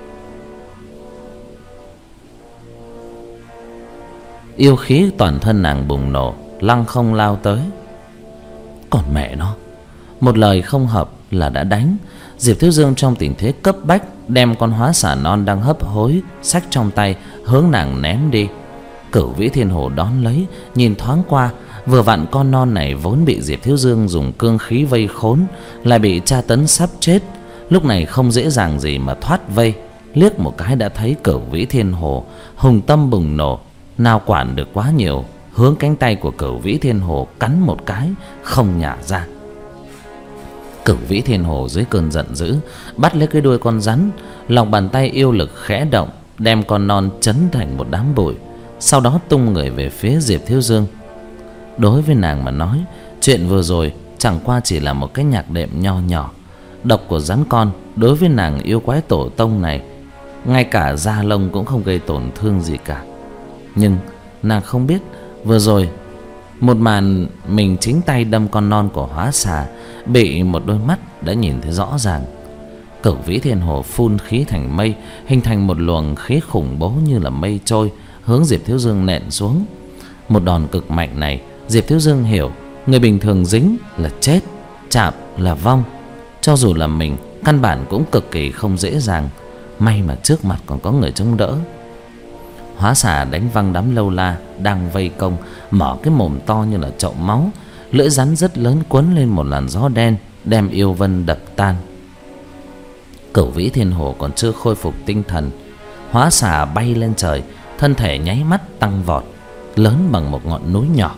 Speaker 1: Yêu khí toàn thân nàng bùng nổ, lăng không lao tới. Còn mẹ nó, một lời không hợp là đã đánh. Diệp Thiếu Dương trong tình thế cấp bách đem con hóa xà non đang hấp hối xách trong tay hướng nàng ném đi. Cửu Vĩ Thiên Hồ đón lấy, nhìn thoáng qua, vừa vặn con non này vốn bị Diệp Thiếu Dương dùng cương khí vây khốn, lại bị tra tấn sắp chết, lúc này không dễ dàng gì mà thoát vây. Liếc một cái đã thấy Cửu Vĩ Thiên Hồ hùng tâm bùng nổ, nào quản được quá nhiều, hướng cánh tay của Cửu Vĩ Thiên Hồ cắn một cái không nhả ra. Cửu Vĩ Thiên Hồ dưới cơn giận dữ bắt lấy cái đuôi con rắn, lòng bàn tay yêu lực khẽ động, đem con non chấn thành một đám bụi, sau đó tung người về phía Diệp Thiếu Dương. Đối với nàng mà nói, chuyện vừa rồi chẳng qua chỉ là một cái nhạc đệm nho nhỏ. Độc của rắn con đối với nàng yêu quái tổ tông này, ngay cả da lông cũng không gây tổn thương gì cả. Nhưng nàng không biết vừa rồi một màn mình chính tay đâm con non của hóa xà bị một đôi mắt đã nhìn thấy rõ ràng. Cửu Vĩ Thiên Hồ phun khí thành mây, hình thành một luồng khí khủng bố như là mây trôi, hướng Diệp Thiếu Dương nện xuống. Một đòn cực mạnh này, Diệp Thiếu Dương hiểu, người bình thường dính là chết, chạm là vong. Cho dù là mình, căn bản cũng cực kỳ không dễ dàng. May mà trước mặt còn có người chống đỡ. Hóa xà đánh văng đám lâu la đang vây công, mở cái mồm to như là chậu máu, lưỡi rắn rất lớn cuốn lên một làn gió đen, đem yêu vân đập tan. Cửu Vĩ Thiên Hồ còn chưa khôi phục tinh thần, hóa xà bay lên trời, thân thể nháy mắt tăng vọt, lớn bằng một ngọn núi nhỏ.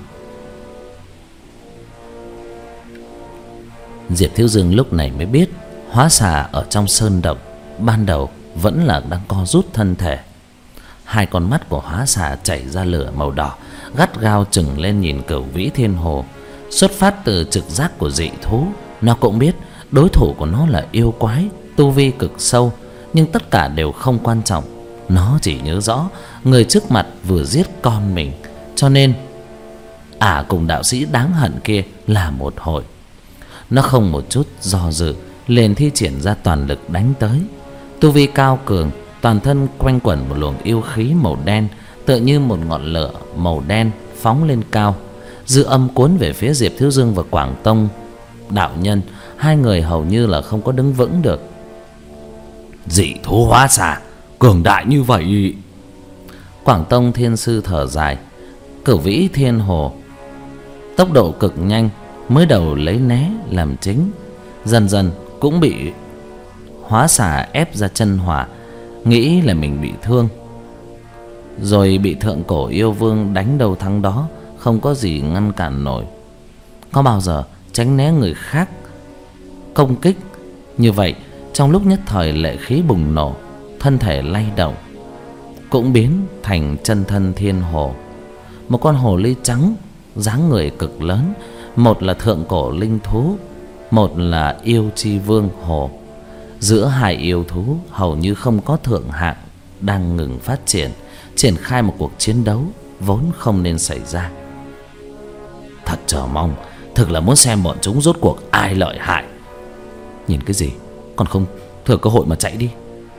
Speaker 1: Diệp Thiếu Dương lúc này mới biết, hóa xà ở trong sơn động ban đầu vẫn là đang co rút thân thể. Hai con mắt của hóa xà chảy ra lửa màu đỏ, gắt gao chừng lên nhìn Cửu Vĩ Thiên Hồ. Xuất phát từ trực giác của dị thú, nó cũng biết đối thủ của nó là yêu quái, tu vi cực sâu. Nhưng tất cả đều không quan trọng. Nó chỉ nhớ rõ người trước mặt vừa giết con mình, cho nên ả à, cùng đạo sĩ đáng hận kia là một hội. Nó không một chút do dự, liền thi triển ra toàn lực đánh tới. Tu vi cao cường, toàn thân quanh quẩn một luồng yêu khí màu đen, tựa như một ngọn lửa màu đen phóng lên cao. Dư âm cuốn về phía Diệp Thiếu Dương và Quảng Tông đạo nhân, hai người hầu như là không có đứng vững được.
Speaker 2: Dị thú hóa xà cường đại như vậy.
Speaker 1: Quảng Tông Thiên Sư thở dài. Cửu Vĩ Thiên Hồ tốc độ cực nhanh, mới đầu lấy né làm chính, dần dần cũng bị hóa xà ép ra chân hỏa, nghĩ là mình bị thương, rồi bị thượng cổ yêu vương đánh đầu thắng đó, không có gì ngăn cản nổi. Có bao giờ tránh né người khác công kích như vậy, trong lúc nhất thời lệ khí bùng nổ, thân thể lay động, cũng biến thành chân thân thiên hồ. Một con hồ ly trắng, dáng người cực lớn, một là thượng cổ linh thú, một là yêu chi vương hồ. Giữa hai yêu thú hầu như không có thượng hạng, đang ngừng phát triển, triển khai một cuộc chiến đấu vốn không nên xảy ra. Thật chờ mong, thực là muốn xem bọn chúng rốt cuộc ai lợi hại. Nhìn cái gì, còn không thừa cơ hội mà chạy đi.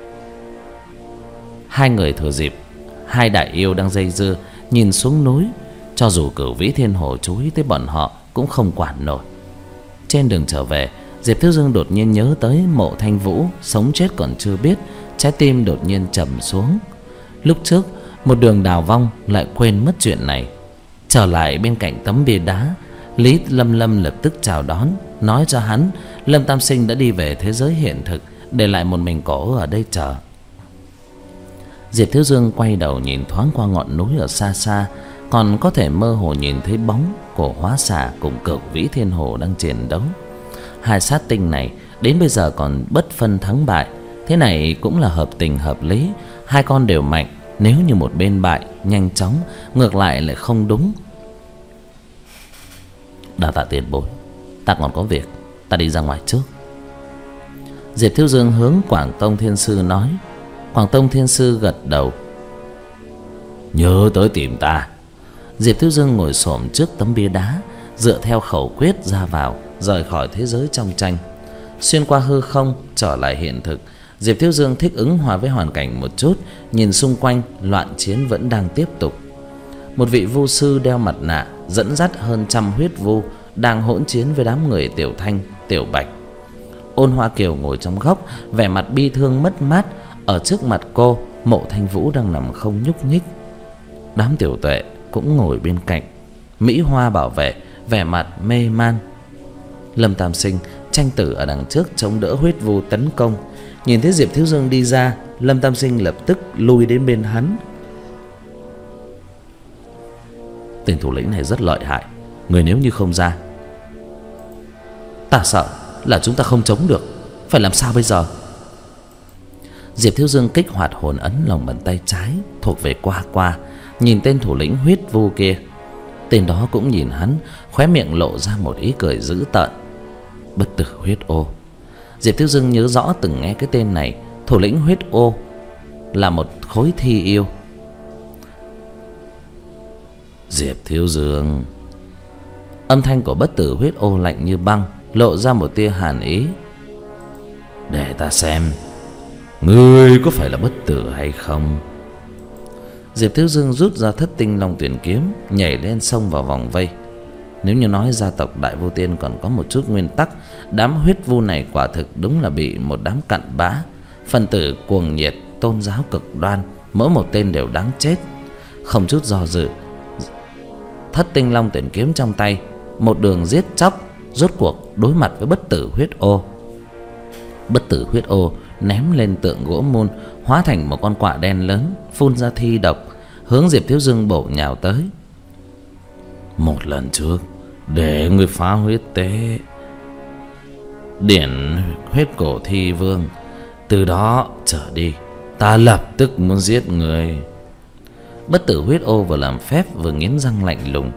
Speaker 1: Hai người thừa dịp hai đại yêu đang dây dưa, nhìn xuống núi. Cho dù Cửu Vĩ Thiên Hồ chú ý tới bọn họ cũng không quản nổi. Trên đường trở về, Diệp Thiếu Dương đột nhiên nhớ tới Mộ Thanh Vũ, sống chết còn chưa biết, trái tim đột nhiên trầm xuống. Lúc trước một đường đào vong lại quên mất chuyện này. Trở lại bên cạnh tấm bia đá, Lý Lâm Lâm lập tức chào đón, nói cho hắn Lâm Tam Sinh đã đi về thế giới hiện thực, để lại một mình cổ ở đây chờ. Diệp Thiếu Dương quay đầu nhìn thoáng qua ngọn núi ở xa xa, còn có thể mơ hồ nhìn thấy bóng của hóa xà cùng Cửu Vĩ Thiên Hồ đang chiến đấu. Hai sát tinh này đến bây giờ còn bất phân thắng bại, thế này cũng là hợp tình hợp lý. Hai con đều mạnh, nếu như một bên bại nhanh chóng, ngược lại lại không đúng. Đa tạ tiền bối, ta còn có việc, ta đi ra ngoài trước. Diệp Thiếu Dương hướng Quảng Tông Thiên Sư nói. Quảng Tông Thiên Sư gật đầu.
Speaker 2: Nhớ tới tìm ta.
Speaker 1: Diệp Thiếu Dương ngồi xổm trước tấm bia đá, dựa theo khẩu quyết ra vào, rời khỏi thế giới trong tranh, xuyên qua hư không trở lại hiện thực. Diệp Thiếu Dương thích ứng hòa với hoàn cảnh một chút, nhìn xung quanh loạn chiến vẫn đang tiếp tục. Một vị vu sư đeo mặt nạ dẫn dắt hơn trăm huyết vu đang hỗn chiến với đám người Tiểu Thanh, Tiểu Bạch. Ôn Hoa Kiều ngồi trong góc, vẻ mặt bi thương mất mát. Ở trước mặt cô, Mộ Thanh Vũ đang nằm không nhúc nhích. Đám tiểu tuệ cũng ngồi bên cạnh. Mỹ Hoa bảo vệ, vẻ mặt mê man. Lâm Tam Sinh, Tranh Tử ở đằng trước chống đỡ huyết vu tấn công. Nhìn thấy Diệp Thiếu Dương đi ra, Lâm Tam Sinh lập tức lui đến bên hắn. Tên thủ lĩnh này rất lợi hại, người nếu như không ra, ta sợ là chúng ta không chống được. Phải làm sao bây giờ? Diệp Thiếu Dương kích hoạt hồn ấn lòng bàn tay trái thuộc về Qua Qua, nhìn tên thủ lĩnh huyết vu kia. Tên đó cũng nhìn hắn, khóe miệng lộ ra một ý cười dữ tợn. Bất tử huyết ô. Diệp Thiếu Dương nhớ rõ từng nghe cái tên này. Thủ lĩnh huyết ô là một khối thi yêu. Diệp Thiếu Dương. Âm thanh của bất tử huyết ô lạnh như băng, lộ ra một tia hàn ý. Để ta xem, ngươi có phải là bất tử hay không? Diệp Thiếu Dương rút ra thất tinh long tuyển kiếm, nhảy lên xông vào vòng vây. Nếu như nói gia tộc Đại Vô Tiên còn có một chút nguyên tắc, đám huyết vu này quả thực đúng là bị một đám cặn bã, phần tử cuồng nhiệt, tôn giáo cực đoan, mỗi một tên đều đáng chết. Không chút do dự, thất tinh long tuyển kiếm trong tay, một đường giết chóc, rốt cuộc đối mặt với bất tử huyết ô. Bất tử huyết ô ném lên tượng gỗ môn, hóa thành một con quạ đen lớn, phun ra thi độc, hướng Diệp Thiếu Dương bổ nhào tới. Một lần trước để người phá huyết tế điển huyết cổ thi vương, từ đó trở đi ta lập tức muốn giết người. Bất tử huyết ô vừa làm phép vừa nghiến răng lạnh lùng.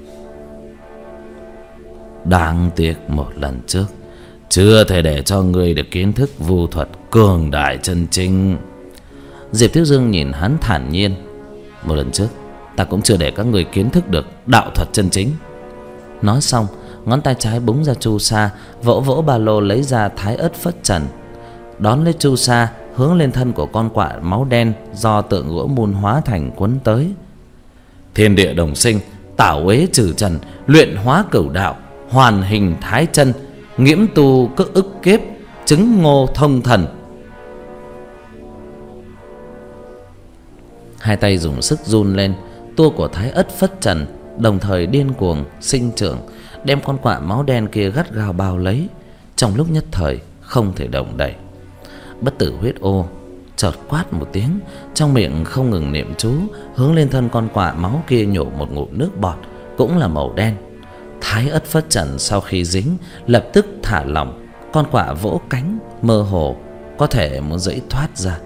Speaker 1: Đáng tiếc một lần trước chưa thể để cho ngươi được kiến thức vu thuật cường đại chân chính. Diệp Thiếu Dương nhìn hắn thản nhiên. Một lần trước ta cũng chưa để các người kiến thức được đạo thuật chân chính. Nói xong, ngón tay trái búng ra chu sa, vỗ vỗ ba lô lấy ra thái ớt phất trần, đón lấy chu sa hướng lên thân của con quạ máu đen do tượng gỗ môn hóa thành quấn tới. Thiên địa đồng sinh, tảo uế trừ trần, luyện hóa cửu đạo, hoàn hình thái chân, nghiễm tu cức ức kiếp, chứng ngô thông thần. Hai tay dùng sức run lên, tua của thái ất phất trần đồng thời điên cuồng sinh trưởng, đem con quạ máu đen kia gắt gao bao lấy. Trong lúc nhất thời không thể động đậy. Bất tử huyết ô chợt quát một tiếng, trong miệng không ngừng niệm chú, hướng lên thân con quạ máu kia nhổ một ngụm nước bọt, cũng là màu đen. Thái ất phất trần sau khi dính lập tức thả lỏng, con quạ vỗ cánh, mơ hồ có thể muốn dãy thoát ra.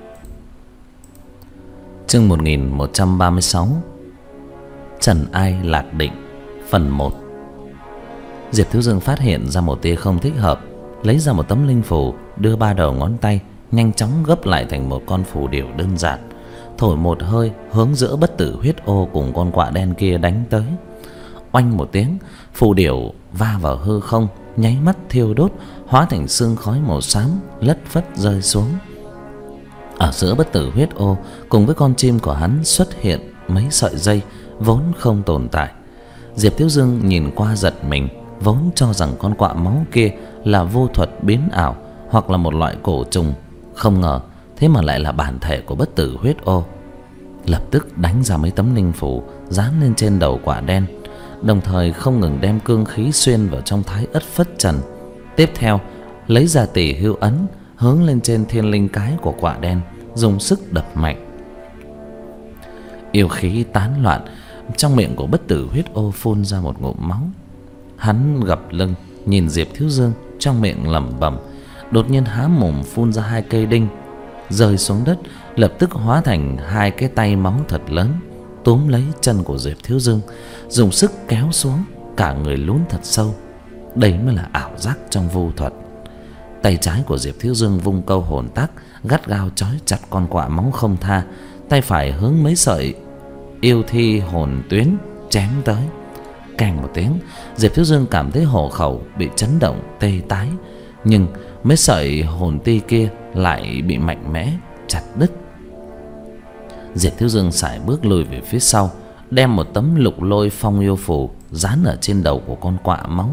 Speaker 1: Chương một nghìn một trăm ba mươi sáu. Trần Ai Lạc Định, phần một. Diệp Thiếu Dương phát hiện ra một tia không thích hợp, lấy ra một tấm linh phù, đưa ba đầu ngón tay nhanh chóng gấp lại thành một con phù điểu đơn giản, thổi một hơi hướng giữa bất tử huyết ô cùng con quạ đen kia đánh tới. Oanh một tiếng, phù điểu va vào hư không, nháy mắt thiêu đốt, hóa thành sương khói màu xám lất phất rơi xuống. Ở giữa bất tử huyết ô cùng với con chim của hắn xuất hiện mấy sợi dây vốn không tồn tại. Diệp Thiếu Dương nhìn qua giật mình, vốn cho rằng con quạ máu kia là vô thuật biến ảo hoặc là một loại cổ trùng, không ngờ thế mà lại là bản thể của bất tử huyết ô. Lập tức đánh ra mấy tấm linh phù dán lên trên đầu quạ đen, đồng thời không ngừng đem cương khí xuyên vào trong thái ất phất trần. Tiếp theo lấy ra tỷ hưu ấn hướng lên trên thiên linh cái của quạ đen, dùng sức đập mạnh. Yêu khí tán loạn, trong miệng của bất tử huyết ô phun ra một ngụm máu. Hắn gập lưng nhìn Diệp Thiếu Dương, trong miệng lẩm bẩm, đột nhiên há mồm phun ra hai cây đinh rơi xuống đất, lập tức hóa thành hai cái tay máu thật lớn, túm lấy chân của Diệp Thiếu Dương, dùng sức kéo xuống, cả người lún thật sâu. Đây mới là ảo giác trong vô thuật. Tay trái của Diệp Thiếu Dương vung câu hồn tác, gắt gao trói chặt con quạ máu không tha. Tay phải hướng mấy sợi yêu thi hồn tuyến chém tới. Keng một tiếng, Diệp Thiếu Dương cảm thấy hổ khẩu bị chấn động tê tái, nhưng mấy sợi hồn ti kia lại bị mạnh mẽ chặt đứt. Diệp Thiếu Dương sải bước lùi về phía sau, đem một tấm lục lôi phong yêu phù dán ở trên đầu của con quạ máu.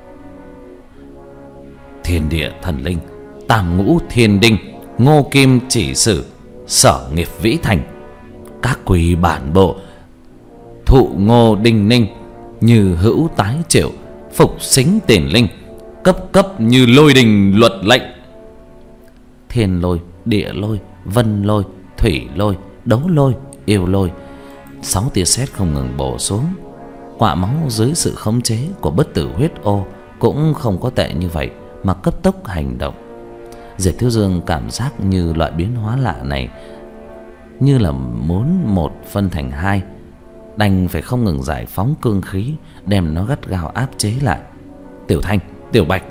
Speaker 1: Thiên địa thần linh, tam ngũ thiên đinh, ngô kim chỉ sử, sở nghiệp vĩ thành, các quỷ bản bộ, thụ ngô đinh ninh, như hữu tái triệu, phục xính tiền linh, cấp cấp như lôi đình luật lệnh. Thiên lôi, địa lôi, vân lôi, thủy lôi, đấu lôi, yêu lôi, Sáu tia sét không ngừng bổ xuống. Quạ máu dưới sự khống chế của bất tử huyết ô cũng không có tệ như vậy mà cấp tốc hành động. Diệp Thiếu Dương cảm giác như loại biến hóa lạ này như là muốn một phân thành hai, đành phải không ngừng giải phóng cương khí đem nó gắt gao áp chế lại. Tiểu Thanh, Tiểu Bạch.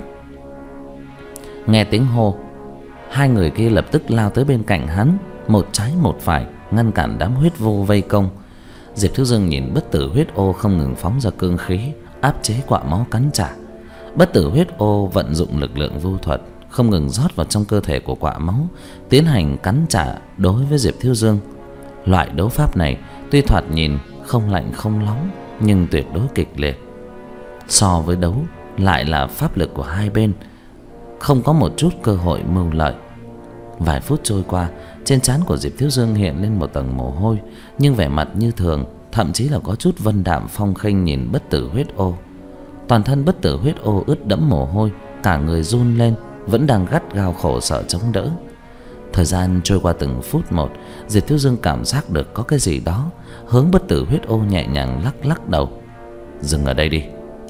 Speaker 1: Nghe tiếng hô, hai người kia lập tức lao tới bên cạnh hắn, một trái một phải ngăn cản đám huyết vô vây công. Diệp Thiếu Dương nhìn bất tử huyết ô không ngừng phóng ra cương khí áp chế quạ máu cắn trả. Bất tử huyết ô vận dụng lực lượng vô thuật không ngừng rót vào trong cơ thể của quạ máu, tiến hành cắn trả đối với Diệp Thiếu Dương. Loại đấu pháp này tuy thoạt nhìn không lạnh không nóng nhưng tuyệt đối kịch liệt. So với đấu lại là pháp lực của hai bên, không có một chút cơ hội mưu lợi. Vài phút trôi qua, trên trán của Diệp Thiếu Dương hiện lên một tầng mồ hôi, nhưng vẻ mặt như thường, thậm chí là có chút vân đạm phong khinh nhìn bất tử huyết ô. Toàn thân bất tử huyết ô ướt đẫm mồ hôi, cả người run lên, vẫn đang gắt gao khổ sở chống đỡ. Thời gian trôi qua từng phút một, Diệp Thiếu Dương cảm giác được có cái gì đó hướng bất tử huyết ô nhẹ nhàng lắc lắc đầu. Dừng ở đây đi.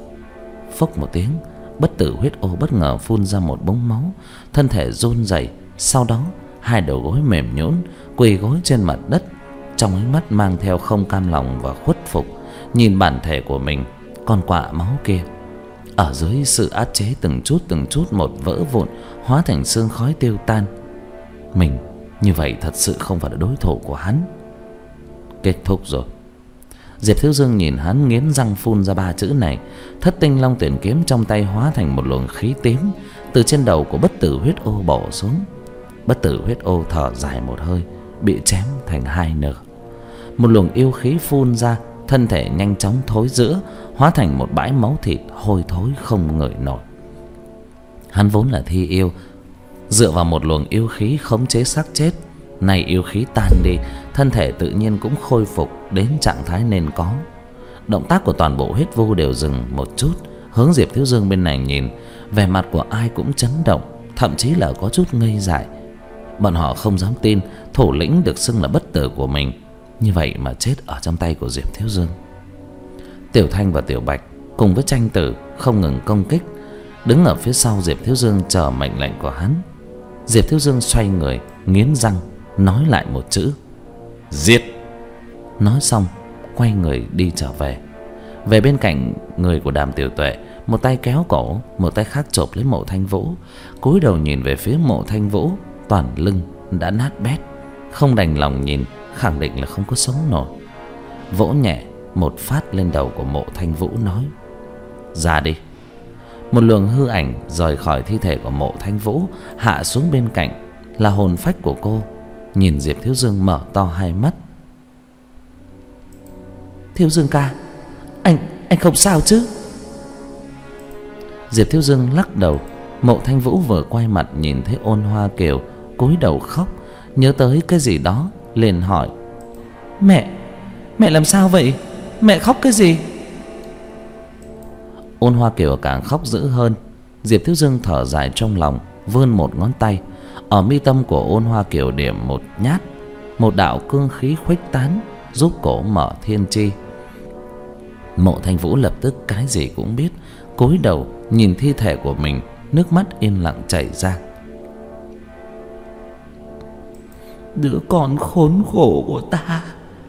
Speaker 1: Phốc một tiếng, bất tử huyết ô bất ngờ phun ra một búng máu, thân thể run rẩy, sau đó hai đầu gối mềm nhũn quỳ gối trên mặt đất, trong ánh mắt mang theo không cam lòng và khuất phục nhìn bản thể của mình, con quạ máu kia. Ở dưới sự áp chế từng chút từng chút một vỡ vụn, hóa thành sương khói tiêu tan. Mình như vậy thật sự không phải là đối thủ của hắn. Kết thúc rồi. Diệp Thiếu Dương nhìn hắn nghiến răng phun ra ba chữ này. Thất tinh long tuyển kiếm trong tay hóa thành một luồng khí tím từ trên đầu của bất tử huyết ô bổ xuống. Bất tử huyết ô thở dài một hơi, bị chém thành hai nửa. Một luồng yêu khí phun ra, thân thể nhanh chóng thối rữa, hóa thành một bãi máu thịt hôi thối không ngửi nổi. Hắn vốn là thi yêu, dựa vào một luồng yêu khí khống chế xác chết. Này yêu khí tan đi, thân thể tự nhiên cũng khôi phục đến trạng thái nên có. Động tác của toàn bộ huyết vu đều dừng một chút, hướng Diệp Thiếu Dương bên này nhìn. Vẻ mặt của ai cũng chấn động, thậm chí là có chút ngây dại. Bọn họ không dám tin thủ lĩnh được xưng là bất tử của mình như vậy mà chết ở trong tay của Diệp Thiếu Dương. Tiểu Thanh và Tiểu Bạch cùng với Tranh Tử không ngừng công kích, đứng ở phía sau Diệp Thiếu Dương chờ mệnh lệnh của hắn. Diệp Thiếu Dương xoay người, nghiến răng nói lại một chữ: giết. Nói xong quay người đi trở về. Về bên cạnh người của Đàm Tiểu Tuệ, một tay kéo cổ, một tay khác chộp lấy Mộ Thanh Vũ, cúi đầu nhìn về phía Mộ Thanh Vũ. Toàn lưng đã nát bét, không đành lòng nhìn, khẳng định là không có sống nổi. Vỗ nhẹ một phát lên đầu của Mộ Thanh Vũ nói: ra đi. Một luồng hư ảnh rời khỏi thi thể của Mộ Thanh Vũ, hạ xuống bên cạnh là hồn phách của cô, nhìn Diệp Thiếu Dương mở to hai mắt. Thiếu Dương ca, anh anh không sao chứ? Diệp Thiếu Dương lắc đầu. Mộ Thanh Vũ vừa quay mặt nhìn thấy Ôn Hoa Kiều cúi đầu khóc, nhớ tới cái gì đó liền hỏi: Mẹ, mẹ làm sao vậy? Mẹ khóc cái gì? Ôn Hoa Kiều càng khóc dữ hơn. Diệp Thiếu Dương thở dài trong lòng, vươn một ngón tay ở mi tâm của Ôn Hoa Kiều điểm một nhát. Một đạo cương khí khuếch tán, giúp cổ mở thiên chi. Mộ Thanh Vũ lập tức cái gì cũng biết, cúi đầu nhìn thi thể của mình, nước mắt yên lặng chảy ra. Đứa con khốn khổ của ta.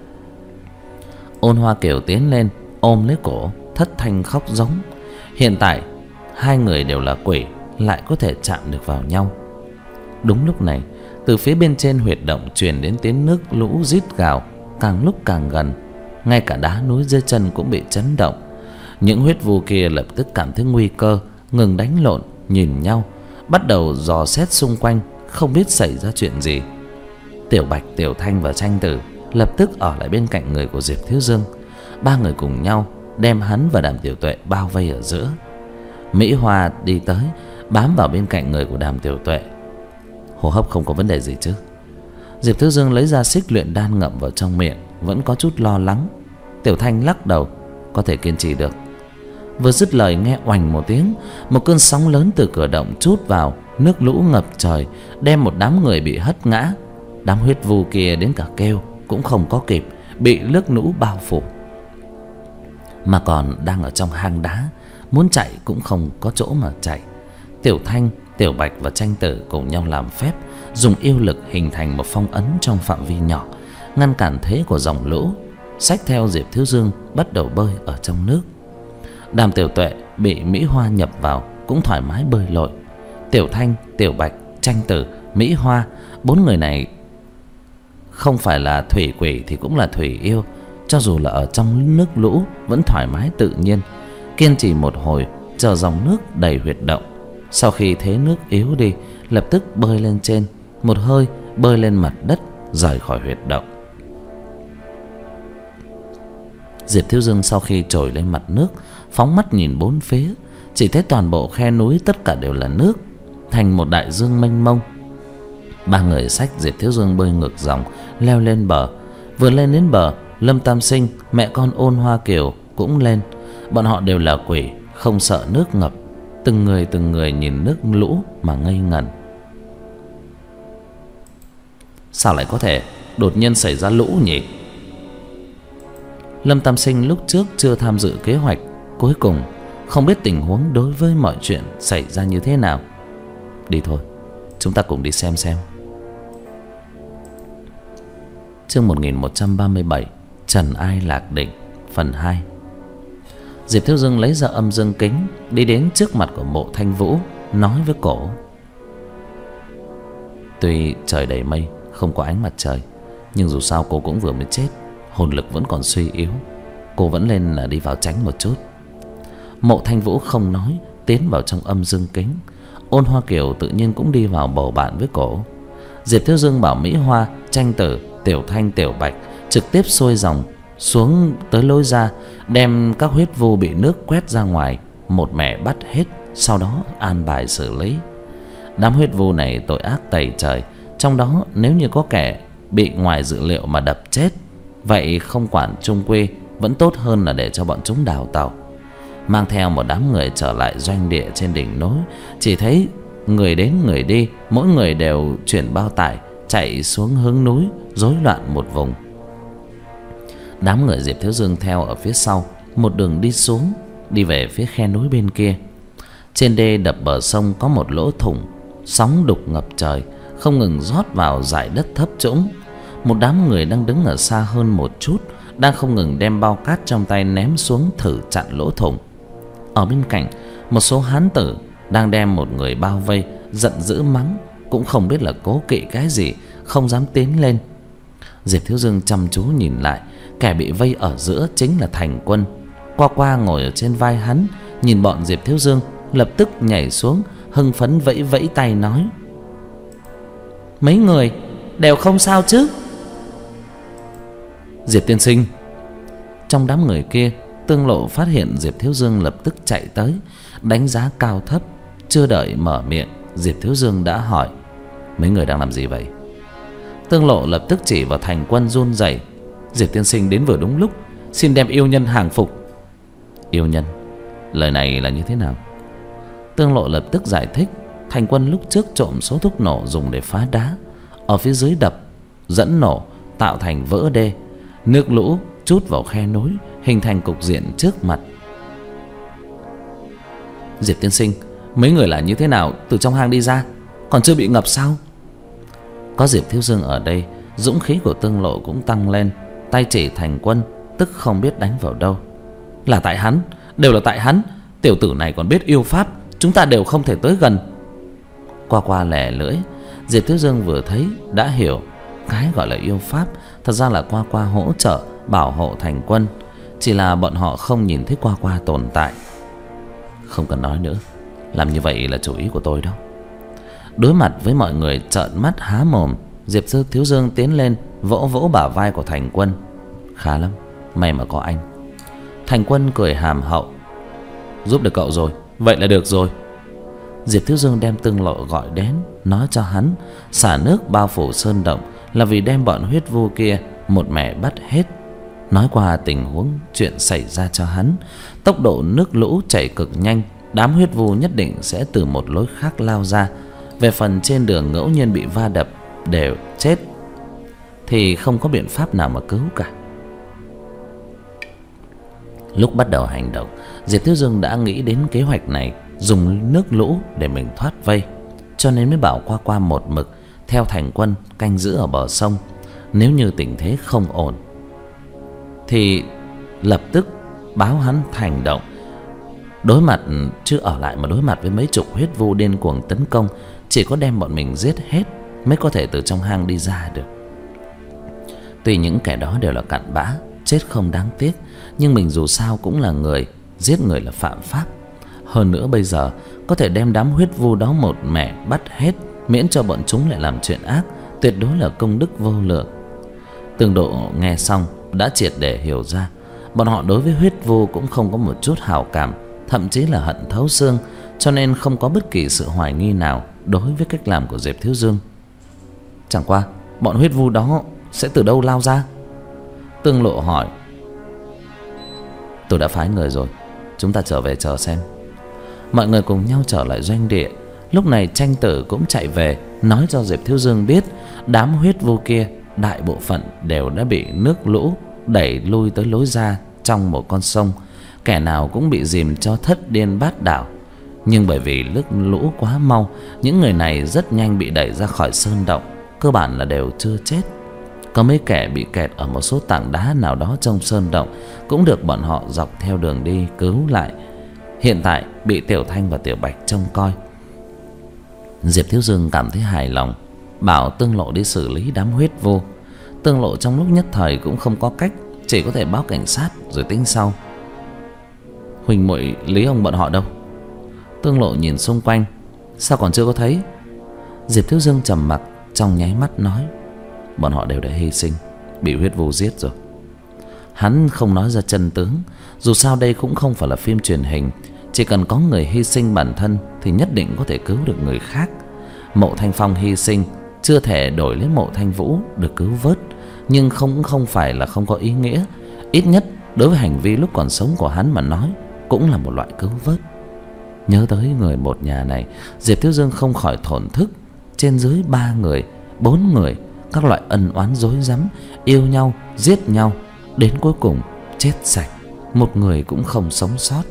Speaker 1: Ôn Hoa Kiều tiến lên ôm lấy cổ, thất thanh khóc giống. Hiện tại hai người đều là quỷ, lại có thể chạm được vào nhau. Đúng lúc này, từ phía bên trên huyệt động truyền đến tiếng nước lũ rít gào, càng lúc càng gần. Ngay cả đá núi dưới chân cũng bị chấn động. Những huyết vu kia lập tức cảm thấy nguy cơ, ngừng đánh lộn, nhìn nhau, bắt đầu dò xét xung quanh, không biết xảy ra chuyện gì. Tiểu Bạch, Tiểu Thanh và Tranh Tử lập tức ở lại bên cạnh người của Diệp Thiếu Dương. Ba người cùng nhau đem hắn và Đàm Tiểu Tuệ bao vây ở giữa. Mỹ Hoa đi tới, bám vào bên cạnh người của Đàm Tiểu Tuệ. Hô hấp không có vấn đề gì chứ? Diệp Thiếu Dương lấy ra xích luyện đan ngậm vào trong miệng, vẫn có chút lo lắng. Tiểu Thanh lắc đầu: có thể kiên trì được. Vừa dứt lời nghe oành một tiếng, một cơn sóng lớn từ cửa động trút vào, nước lũ ngập trời, đem một đám người bị hất ngã. Đám huyết vu kia đến cả kêu cũng không có kịp, bị nước lũ bao phủ, mà còn đang ở trong hang đá, muốn chạy cũng không có chỗ mà chạy. Tiểu Thanh, Tiểu Bạch và Tranh Tử cùng nhau làm phép, dùng yêu lực hình thành một phong ấn trong phạm vi nhỏ, ngăn cản thế của dòng lũ. Xách theo Diệp Thiếu Dương bắt đầu bơi ở trong nước. Đàm Tiểu Tuệ bị Mỹ Hoa nhập vào cũng thoải mái bơi lội. Tiểu Thanh, Tiểu Bạch, Tranh Tử, Mỹ Hoa, bốn người này không phải là thủy quỷ thì cũng là thủy yêu, cho dù là ở trong nước lũ vẫn thoải mái tự nhiên. Kiên trì một hồi, chờ dòng nước đầy huyệt động. Sau khi thế nước yếu đi, lập tức bơi lên trên, một hơi bơi lên mặt đất, rời khỏi huyệt động. Diệp Thiếu Dương sau khi trồi lên mặt nước, phóng mắt nhìn bốn phía, chỉ thấy toàn bộ khe núi tất cả đều là nước, thành một đại dương mênh mông. Ba người xách Diệp Thiếu Dương bơi ngược dòng, leo lên bờ. Vừa lên đến bờ, Lâm Tam Sinh, mẹ con Ôn Hoa Kiều cũng lên. Bọn họ đều là quỷ, không sợ nước ngập. Từng người từng người nhìn nước lũ mà ngây ngẩn. Sao lại có thể đột nhiên xảy ra lũ nhỉ? Lâm Tam Sinh lúc trước chưa tham dự kế hoạch, cuối cùng không biết tình huống đối với mọi chuyện xảy ra như thế nào. Đi thôi, chúng ta cùng đi xem xem. Chương một nghìn một trăm ba mươi bảy, Trần Ai Lạc Định, phần hai. Diệp Thiếu Dương lấy ra âm dương kính, đi đến trước mặt của Mộ Thanh Vũ, nói với cổ: tuy trời đầy mây, không có ánh mặt trời, nhưng dù sao cô cũng vừa mới chết, hồn lực vẫn còn suy yếu, cô vẫn nên là đi vào tránh một chút. Mộ Thanh Vũ không nói, tiến vào trong âm dương kính. Ôn Hoa Kiều tự nhiên cũng đi vào bầu bạn với cổ. Diệp Thiếu Dương bảo Mỹ Hoa, Tranh Tử, Tiểu Thanh, Tiểu Bạch trực tiếp xuôi dòng xuống tới lối ra, đem các huyết vu bị nước quét ra ngoài một mẻ bắt hết, sau đó an bài xử lý. Đám huyết vu này tội ác tày trời, trong đó nếu như có kẻ bị ngoài dự liệu mà đập chết, vậy không quản chung quy, vẫn tốt hơn là để cho bọn chúng đào tàu. Mang theo một đám người trở lại doanh địa trên đỉnh núi, chỉ thấy người đến người đi, mỗi người đều chuyển bao tải chạy xuống hướng núi, rối loạn một vùng. Đám người Diệp Thiếu Dương theo ở phía sau, một đường đi xuống, đi về phía khe núi bên kia. Trên đê đập bờ sông có một lỗ thủng, sóng đục ngập trời, không ngừng rót vào dải đất thấp trũng. Một đám người đang đứng ở xa hơn một chút, đang không ngừng đem bao cát trong tay ném xuống thử chặn lỗ thủng. Ở bên cạnh, một số hán tử đang đem một người bao vây, giận dữ mắng, cũng không biết là cố kỵ cái gì, không dám tiến lên. Diệp Thiếu Dương chăm chú nhìn lại, kẻ bị vây ở giữa chính là Thành Quân. Qua Qua ngồi ở trên vai hắn, nhìn bọn Diệp Thiếu Dương, lập tức nhảy xuống, hưng phấn vẫy vẫy tay nói: mấy người đều không sao chứ? Diệp tiên sinh. Trong đám người kia, Tương Lộ phát hiện Diệp Thiếu Dương, lập tức chạy tới, đánh giá cao thấp. Chưa đợi mở miệng, Diệp Thiếu Dương đã hỏi: mấy người đang làm gì vậy? Tương Lộ lập tức chỉ vào Thành Quân run rẩy: Diệp tiên sinh đến vừa đúng lúc, xin đem yêu nhân hàng phục. Yêu nhân? Lời này là như thế nào? Tương Lộ lập tức giải thích: Thành Quân lúc trước trộm số thuốc nổ dùng để phá đá, ở phía dưới đập, dẫn nổ, tạo thành vỡ đê. Nước lũ trút vào khe núi, hình thành cục diện trước mặt. Diệp tiên sinh, mấy người là như thế nào từ trong hang đi ra, còn chưa bị ngập sao? Có Diệp Thiếu Dương ở đây, dũng khí của Tương Lộ cũng tăng lên, tay chỉ Thành Quân, tức không biết đánh vào đâu. Là tại hắn, đều là tại hắn. Tiểu tử này còn biết yêu pháp, chúng ta đều không thể tới gần. Qua Qua lẻ lưỡi. Diệp Thiếu Dương vừa thấy đã hiểu, cái gọi là yêu pháp thật ra là Qua Qua hỗ trợ bảo hộ Thành Quân, chỉ là bọn họ không nhìn thấy Qua Qua tồn tại. Không cần nói nữa, làm như vậy là chủ ý của tôi đó. Đối mặt với mọi người trợn mắt há mồm, Diệp Thiếu Dương tiến lên, vỗ vỗ bả vai của Thành Quân: khá lắm, may mà có anh. Thành Quân cười hàm hậu: giúp được cậu rồi, vậy là được rồi. Diệp Thiếu Dương đem Tương Lộ gọi đến, nói cho hắn xả nước bao phủ sơn động là vì đem bọn huyết vu kia một mẻ bắt hết. Nói qua tình huống chuyện xảy ra cho hắn, tốc độ nước lũ chảy cực nhanh, đám huyết vu nhất định sẽ từ một lối khác lao ra. Về phần trên đường ngẫu nhiên bị va đập đều chết thì không có biện pháp nào mà cứu cả. Lúc bắt đầu hành động, Diệp Thiếu Dương đã nghĩ đến kế hoạch này, dùng nước lũ để mình thoát vây, cho nên mới bảo Qua Qua một mực theo thành quân canh giữ ở bờ sông. Nếu như tình thế không ổn thì lập tức báo hắn hành động. Đối mặt chứ ở lại mà đối mặt với mấy chục huyết vu điên cuồng tấn công, chỉ có đem bọn mình giết hết mới có thể từ trong hang đi ra được. Tuy những kẻ đó đều là cặn bã, chết không đáng tiếc, nhưng mình dù sao cũng là người, giết người là phạm pháp. Hơn nữa bây giờ có thể đem đám huyết vu đó một mẻ bắt hết, miễn cho bọn chúng lại làm chuyện ác, tuyệt đối là công đức vô lượng. Tương Độ nghe xong đã triệt để hiểu ra, bọn họ đối với huyết vu cũng không có một chút hảo cảm, thậm chí là hận thấu xương, cho nên không có bất kỳ sự hoài nghi nào đối với cách làm của Diệp Thiếu Dương. Chẳng qua bọn huyết vu đó sẽ từ đâu lao ra? Tương Lộ hỏi. Tôi đã phái người rồi, chúng ta trở về chờ xem. Mọi người cùng nhau trở lại doanh địa. Lúc này Tranh Tử cũng chạy về, nói cho Diệp Thiếu Dương biết đám huyết vu kia đại bộ phận đều đã bị nước lũ đẩy lui tới lối ra trong một con sông, kẻ nào cũng bị dìm cho thất điên bát đảo. Nhưng bởi vì nước lũ quá mau, những người này rất nhanh bị đẩy ra khỏi sơn động, cơ bản là đều chưa chết. Có mấy kẻ bị kẹt ở một số tảng đá nào đó trong sơn động, cũng được bọn họ dọc theo đường đi cứu lại. Hiện tại bị Tiểu Thanh và Tiểu Bạch trông coi. Diệp Thiếu Dương cảm thấy hài lòng, bảo Tương Lộ đi xử lý đám huyết vô. Tương Lộ trong lúc nhất thời cũng không có cách, chỉ có thể báo cảnh sát rồi tính sau. Huỳnh muội Lý ông bọn họ đâu? Tương Lộ nhìn xung quanh, sao còn chưa có thấy? Diệp Thiếu Dương trầm mặc, trong nháy mắt nói, bọn họ đều đã hy sinh, bị huyết vu giết rồi. Hắn không nói ra chân tướng, dù sao đây cũng không phải là phim truyền hình, chỉ cần có người hy sinh bản thân thì nhất định có thể cứu được người khác. Mộ Thanh Phong hy sinh chưa thể đổi lấy Mộ Thanh Vũ được cứu vớt, nhưng không không phải là không có ý nghĩa. Ít nhất đối với hành vi lúc còn sống của hắn mà nói, cũng là một loại cứu vớt. Nhớ tới người một nhà này, Diệp Thiếu Dương không khỏi thổn thức. Trên dưới ba người, bốn người, các loại ân oán rối rắm, yêu nhau, giết nhau, đến cuối cùng chết sạch, một người cũng không sống sót.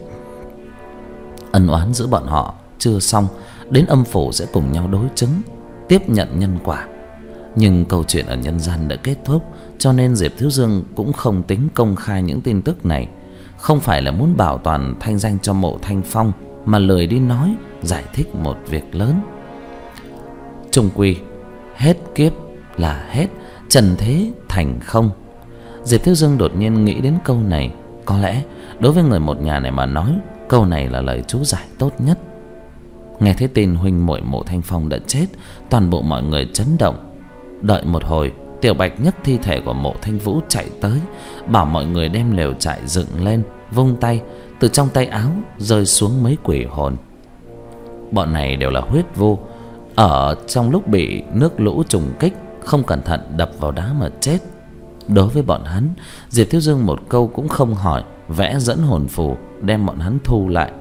Speaker 1: Ân oán giữa bọn họ chưa xong, đến âm phủ sẽ cùng nhau đối chứng, tiếp nhận nhân quả. Nhưng câu chuyện ở nhân gian đã kết thúc, cho nên Diệp Thiếu Dương cũng không tính công khai những tin tức này. Không phải là muốn bảo toàn thanh danh cho Mộ Thanh Phong, mà lười đi nói, giải thích một việc lớn. Chung quy, hết kiếp là hết, trần thế thành không. Diệp Thiếu Dương đột nhiên nghĩ đến câu này. Có lẽ đối với người một nhà này mà nói, câu này là lời chú giải tốt nhất. Nghe thấy tin huynh muội Mộ Thanh Phong đã chết, toàn bộ mọi người chấn động. Đợi một hồi, Tiểu Bạch nhấc thi thể của Mộ Thanh Vũ chạy tới, bảo mọi người đem lều trại dựng lên, vung tay, từ trong tay áo rơi xuống mấy quỷ hồn. Bọn này đều là huyết vu, ở trong lúc bị nước lũ trùng kích, không cẩn thận đập vào đá mà chết. Đối với bọn hắn, Diệp Thiếu Dương một câu cũng không hỏi, vẽ dẫn hồn phù đem bọn hắn thu lại.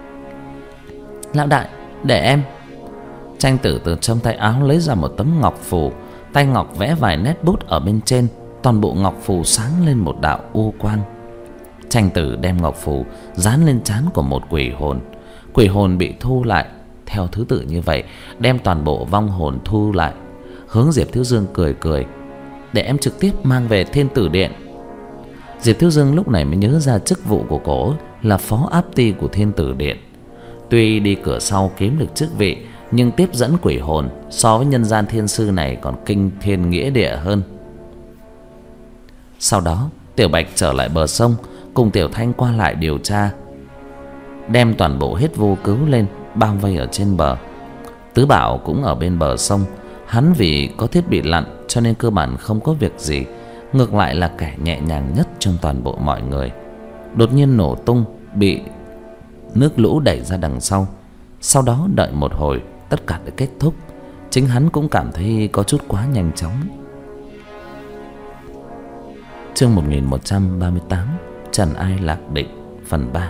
Speaker 1: Lão đại, để em. Tranh Tử từ trong tay áo lấy ra một tấm ngọc phù, tay ngọc vẽ vài nét bút ở bên trên, toàn bộ ngọc phù sáng lên một đạo u quang. Tranh Tử đem ngọc phù dán lên trán của một quỷ hồn. Quỷ hồn bị thu lại theo thứ tự như vậy, đem toàn bộ vong hồn thu lại. Hướng Diệp Thiếu Dương cười cười, để em trực tiếp mang về Thiên Tử Điện. Diệp Thiếu Dương lúc này mới nhớ ra chức vụ của cổ là phó áp ty của Thiên Tử Điện. Tuy đi cửa sau kiếm được chức vị, nhưng tiếp dẫn quỷ hồn so với nhân gian thiên sư này còn kinh thiên nghĩa địa hơn. Sau đó Tiểu Bạch trở lại bờ sông, cùng Tiểu Thanh qua lại điều tra, đem toàn bộ hết vô cứu lên, bao vây ở trên bờ. Tứ Bảo cũng ở bên bờ sông. Hắn vì có thiết bị lặn cho nên cơ bản không có việc gì, ngược lại là kẻ nhẹ nhàng nhất trong toàn bộ mọi người. Đột nhiên nổ tung, bị nước lũ đẩy ra đằng sau. Sau đó đợi một hồi, tất cả đã kết thúc. Chính hắn cũng cảm thấy có chút quá nhanh chóng. Chương một nghìn một trăm ba mươi tám, Trần Ai Lạc Định, phần ba.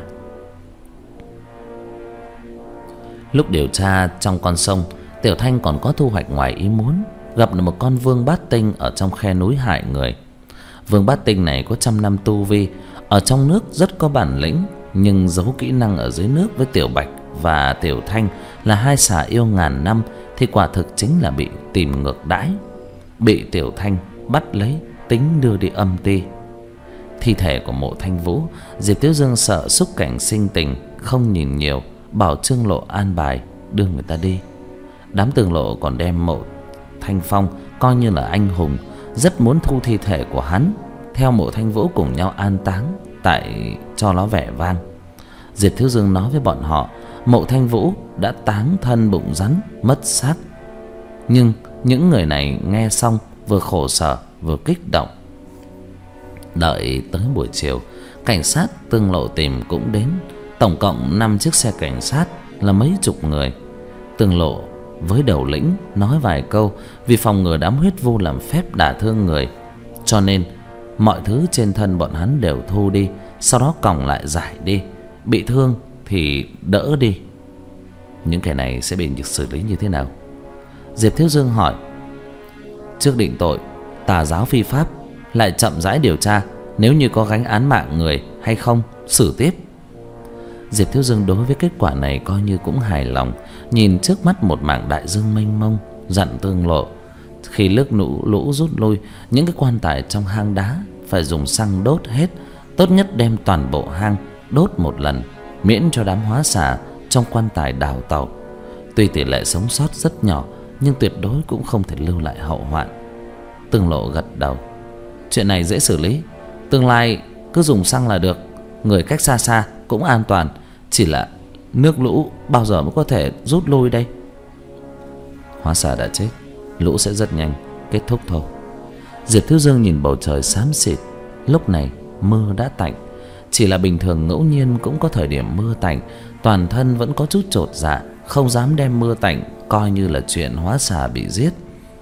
Speaker 1: Lúc điều tra trong con sông, Tiểu Thanh còn có thu hoạch ngoài ý muốn, gặp được một con vương bát tinh ở trong khe núi hại người. Vương bát tinh này có trăm năm tu vi, Ở trong nước rất có bản lĩnh, nhưng giấu kỹ năng ở dưới nước với Tiểu Bạch và Tiểu Thanh là hai xà yêu ngàn năm thì quả thực chính là bị tìm ngược đãi. Bị Tiểu Thanh bắt lấy tính đưa đi âm ti. Thi thể của Mộ Thanh Vũ, Diệp Thiếu Dương sợ xúc cảnh sinh tình, không nhìn nhiều, bảo Trương Lộ an bài đưa người ta đi. Đám Tương Lộ còn đem Mộ Thanh Phong coi như là anh hùng, rất muốn thu thi thể của hắn theo Mộ Thanh Vũ cùng nhau an táng tại cho nó vẻ vang. Diệp Thiếu Dương nói với bọn họ Mộ Thanh Vũ đã táng thân bụng rắn, mất xác. Nhưng những người này nghe xong vừa khổ sở vừa kích động. Đợi tới buổi chiều, cảnh sát Tương Lộ tìm cũng đến. Tổng cộng năm chiếc xe cảnh sát là mấy chục người. Tương Lộ với đầu lĩnh nói vài câu, vì phòng ngừa đám huyết vu làm phép đả thương người, cho nên mọi thứ trên thân bọn hắn đều thu đi, sau đó còng lại giải đi. Bị thương thì đỡ đi. Những kẻ này sẽ bị xử lý như thế nào? Diệp Thiếu Dương hỏi. Trước định tội tà giáo phi pháp, lại chậm rãi điều tra, nếu như có gánh án mạng người hay không, xử tiếp. Diệp Thiếu Dương đối với kết quả này coi như cũng hài lòng. Nhìn trước mắt một mảng đại dương mênh mông, dặn Tương Lộ khi nước lũ, lũ rút lui, những cái quan tài trong hang đá phải dùng xăng đốt hết. Tốt nhất đem toàn bộ hang đốt một lần, miễn cho đám hóa xà trong quan tài đào tẩu. Tuy tỷ lệ sống sót rất nhỏ, nhưng tuyệt đối cũng không thể lưu lại hậu hoạn. Tương Lộ gật đầu. Chuyện này dễ xử lý, tương lai cứ dùng xăng là được. Người cách xa xa cũng an toàn, chỉ là nước lũ bao giờ mới có thể rút lui đây? Hóa xà đã chết, lũ sẽ rất nhanh kết thúc thôi. Diệp Thiếu Dương nhìn bầu trời xám xịt. Lúc này mưa đã tạnh, chỉ là bình thường ngẫu nhiên cũng có thời điểm mưa tạnh. Toàn thân vẫn có chút chột dạ, không dám đem mưa tạnh coi như là chuyện hóa xà bị giết.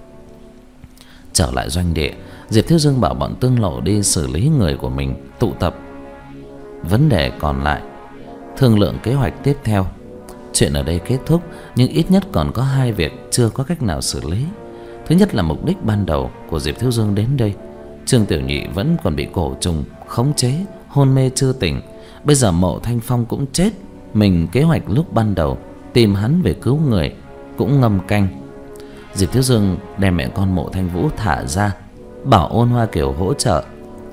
Speaker 1: Trở lại doanh địa, Diệp Thiếu Dương bảo bọn Tương Lộ đi xử lý người của mình, tụ tập vấn đề còn lại, thương lượng kế hoạch tiếp theo. Chuyện ở đây kết thúc, nhưng ít nhất còn có hai việc chưa có cách nào xử lý. Thứ nhất là mục đích ban đầu của Diệp Thiếu Dương đến đây. Trương Tiểu Nhị vẫn còn bị cổ trùng khống chế, hôn mê chưa tỉnh. Bây giờ Mộ Thanh Phong cũng chết, mình kế hoạch lúc ban đầu tìm hắn về cứu người cũng ngâm canh. Diệp Thiếu Dương đem mẹ con Mộ Thanh Vũ thả ra, bảo Ôn Hoa Kiều hỗ trợ.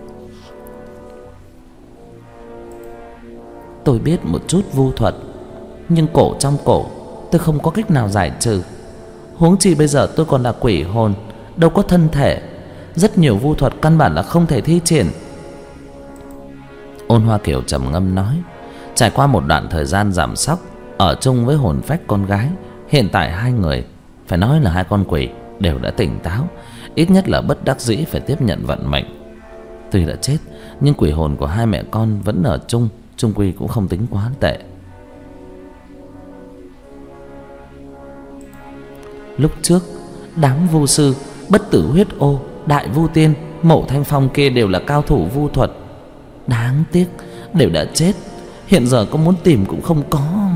Speaker 1: Tôi biết một chút vu thuật, nhưng cổ trong cổ tôi không có cách nào giải trừ. Huống chi bây giờ tôi còn là quỷ hồn, đâu có thân thể. Rất nhiều vu thuật căn bản là không thể thi triển. Ôn Hoa Kiều trầm ngâm nói. Trải qua một đoạn thời gian giảm sóc, ở chung với hồn phách con gái, hiện tại hai người, phải nói là hai con quỷ, đều đã tỉnh táo. Ít nhất là bất đắc dĩ phải tiếp nhận vận mệnh. Tuy đã chết, nhưng quỷ hồn của hai mẹ con vẫn ở chung, chung quy cũng không tính quá tệ. Lúc trước, đám vu sư, Bất Tử Huyết Ô, Đại Vu Tiên, Mộ Thanh Phong kia đều là cao thủ vu thuật. Đáng tiếc, đều đã chết. Hiện giờ có muốn tìm cũng không có.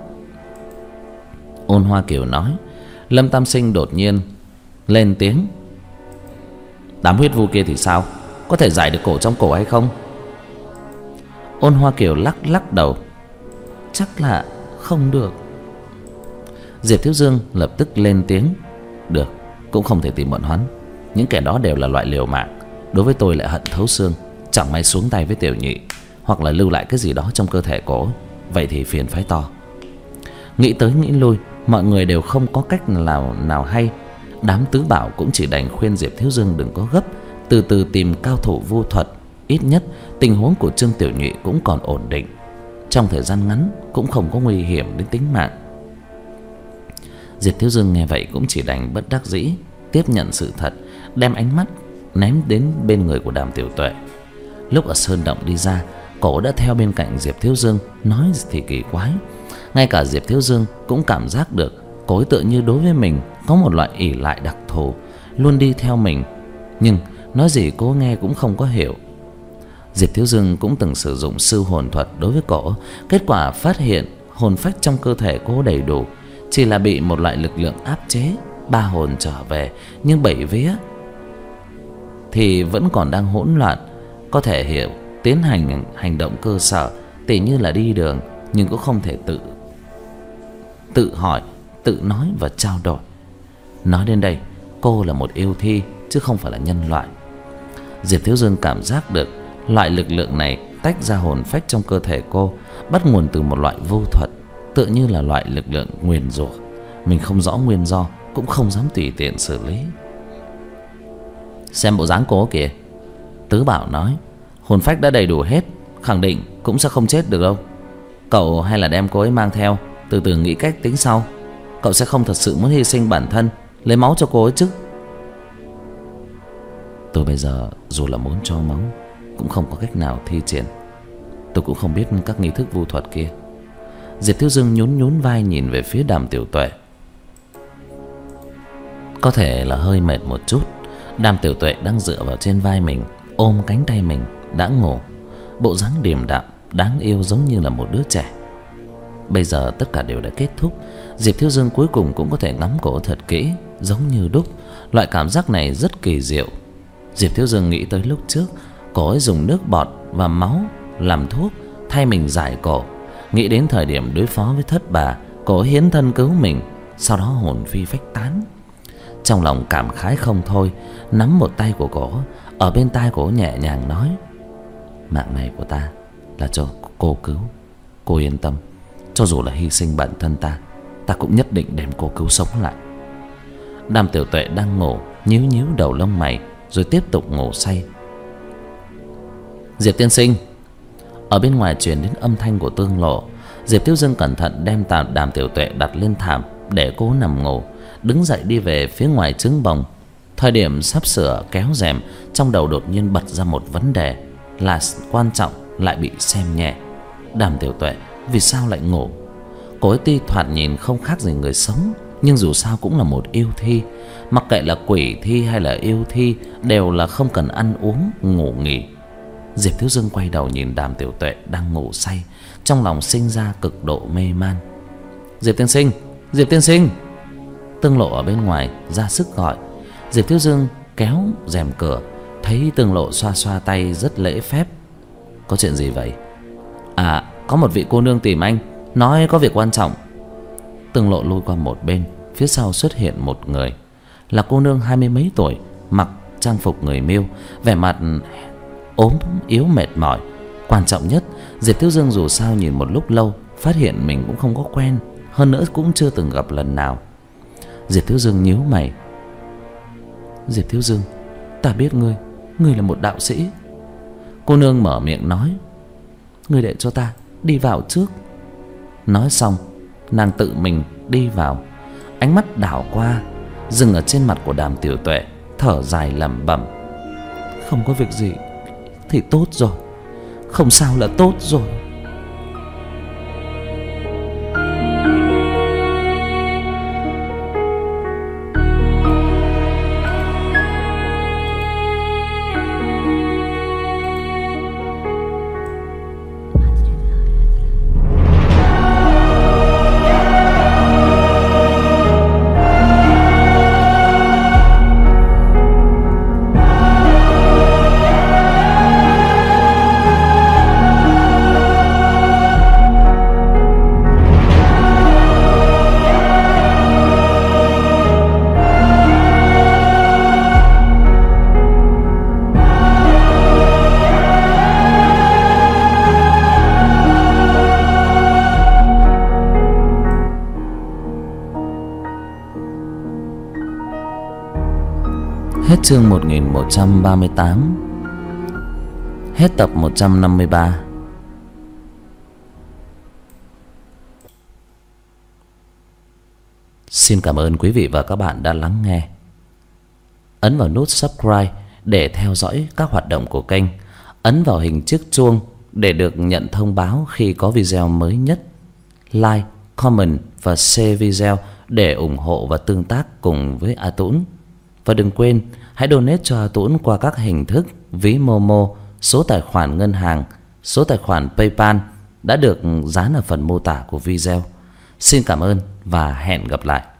Speaker 1: Ôn Hoa Kiều nói. Lâm Tam Sinh đột nhiên lên tiếng. Đám huyết vu kia thì sao? Có thể giải được cổ trong cổ hay không? Ôn Hoa Kiều lắc lắc đầu. Chắc là không được. Diệp Thiếu Dương lập tức lên tiếng. Được, cũng không thể tìm bọn hắn. Những kẻ đó đều là loại liều mạng, đối với tôi lại hận thấu xương. Chẳng may xuống tay với Tiểu Nhị, hoặc là lưu lại cái gì đó trong cơ thể cổ, vậy thì phiền phái to. Nghĩ tới nghĩ lui, mọi người đều không có cách nào nào hay. Đám tứ bảo cũng chỉ đành khuyên Diệp Thiếu Dương đừng có gấp, từ từ tìm cao thủ vu thuật. Ít nhất tình huống của Trương Tiểu Nhị cũng còn ổn định, trong thời gian ngắn cũng không có nguy hiểm đến tính mạng. Diệp Thiếu Dương nghe vậy cũng chỉ đành bất đắc dĩ tiếp nhận sự thật, đem ánh mắt ném đến bên người của Đàm Tiểu Tuệ. Lúc ở sơn động đi ra, cổ đã theo bên cạnh Diệp Thiếu Dương, nói thì kỳ quái. Ngay cả Diệp Thiếu Dương cũng cảm giác được cô ấy tựa như đối với mình có một loại ỷ lại đặc thù, luôn đi theo mình. Nhưng nói gì cô nghe cũng không có hiểu. Diệp Thiếu Dương cũng từng sử dụng sư hồn thuật đối với cổ. Kết quả phát hiện hồn phách trong cơ thể cô đầy đủ, chỉ là bị một loại lực lượng áp chế. Ba hồn trở về, nhưng bảy vía thì vẫn còn đang hỗn loạn. Có thể hiểu tiến hành hành động cơ sở, tỉ như là đi đường, nhưng cũng không thể tự tự hỏi, tự nói và trao đổi. Nói đến đây, cô là một yêu thi chứ không phải là nhân loại. Diệp Thiếu Dương cảm giác được loại lực lượng này tách ra hồn phách trong cơ thể cô, bắt nguồn từ một loại vô thuật, tựa như là loại lực lượng nguyền rủa. Mình không rõ nguyên do, cũng không dám tùy tiện xử lý. Xem bộ dáng cô kìa, Tứ Bảo nói, hồn phách đã đầy đủ hết, khẳng định cũng sẽ không chết được đâu. Cậu hay là đem cô ấy mang theo, từ từ nghĩ cách tính sau. Cậu sẽ không thật sự muốn hy sinh bản thân lấy máu cho cô ấy chứ? Tôi bây giờ dù là muốn cho máu cũng không có cách nào thi triển. Tôi cũng không biết các nghi thức vu thuật kia. Diệp Thiếu Dương nhún nhún vai nhìn về phía Đàm Tiểu Tuệ. Có thể là hơi mệt một chút, Đàm Tiểu Tuệ đang dựa vào trên vai mình, ôm cánh tay mình, đã ngủ. Bộ dáng điềm đạm, đáng yêu giống như là một đứa trẻ. Bây giờ tất cả đều đã kết thúc. Diệp Thiếu Dương cuối cùng cũng có thể ngắm cổ thật kỹ, giống như đúc. Loại cảm giác này rất kỳ diệu. Diệp Thiếu Dương nghĩ tới lúc trước cô ấy dùng nước bọt và máu làm thuốc thay mình giải cổ. Nghĩ đến thời điểm đối phó với Thất Bà, cô ấy hiến thân cứu mình, sau đó hồn phi phách tán. Trong lòng cảm khái không thôi, nắm một tay của cô, ở bên tai cô nhẹ nhàng nói, mạng này của ta là cho cô cứu. Cô yên tâm, cho dù là hy sinh bản thân ta, ta cũng nhất định đem cô cứu sống lại. Đàm Tiểu Tuệ đang ngủ, nhíu nhíu đầu lông mày, rồi tiếp tục ngủ say. Diệp tiên sinh. Ở bên ngoài truyền đến âm thanh của Tương Lộ. Diệp Thiếu Dương cẩn thận đem Đàm Tiểu Tuệ đặt lên thảm để cô nằm ngủ, đứng dậy đi về phía ngoài trứng bồng. Thời điểm sắp sửa kéo rèm, trong đầu đột nhiên bật ra một vấn đề là quan trọng lại bị xem nhẹ. Đàm Tiểu Tuệ vì sao lại ngủ? Cô ấy tuy thoạt nhìn không khác gì người sống, nhưng dù sao cũng là một yêu thi. Mặc kệ là quỷ thi hay là yêu thi, đều là không cần ăn uống, ngủ nghỉ. Diệp Thiếu Dương quay đầu nhìn Đàm Tiểu Tuệ đang ngủ say, trong lòng sinh ra cực độ mê man. Diệp tiên sinh, Diệp tiên sinh. Tương Lộ ở bên ngoài ra sức gọi. Diệp Thiếu Dương kéo rèm cửa, thấy Tương Lộ xoa xoa tay rất lễ phép. Có chuyện gì vậy? À, có một vị cô nương tìm anh, nói có việc quan trọng. Tương Lộ lui qua một bên, phía sau xuất hiện một người. Là cô nương hai mươi mấy tuổi, mặc trang phục người Miêu, vẻ mặt ốm yếu mệt mỏi. Quan trọng nhất, Diệp Thiếu Dương dù sao nhìn một lúc lâu, phát hiện mình cũng không có quen, hơn nữa cũng chưa từng gặp lần nào. Diệp Thiếu Dương nhíu mày. Diệp Thiếu Dương, ta biết ngươi, ngươi là một đạo sĩ. Cô nương mở miệng nói, ngươi để cho ta đi vào trước. Nói xong, nàng tự mình đi vào. Ánh mắt đảo qua, dừng ở trên mặt của Đàm Tiểu Tuệ, thở dài lẩm bẩm, không có việc gì thì tốt rồi, không sao là tốt rồi. Hết chương một nghìn một trăm ba mươi tám. Hết tập một trăm năm mươi ba. Xin cảm ơn quý vị và các bạn đã lắng nghe. Ấn vào nút subscribe để theo dõi các hoạt động của kênh. Ấn vào hình chiếc chuông để được nhận thông báo khi có video mới nhất. Like, comment và share video để ủng hộ và tương tác cùng với A Tũng. Và đừng quên hãy donate cho A Tũng qua các hình thức ví Momo, số tài khoản ngân hàng, số tài khoản PayPal đã được dán ở phần mô tả của video. Xin cảm ơn và hẹn gặp lại.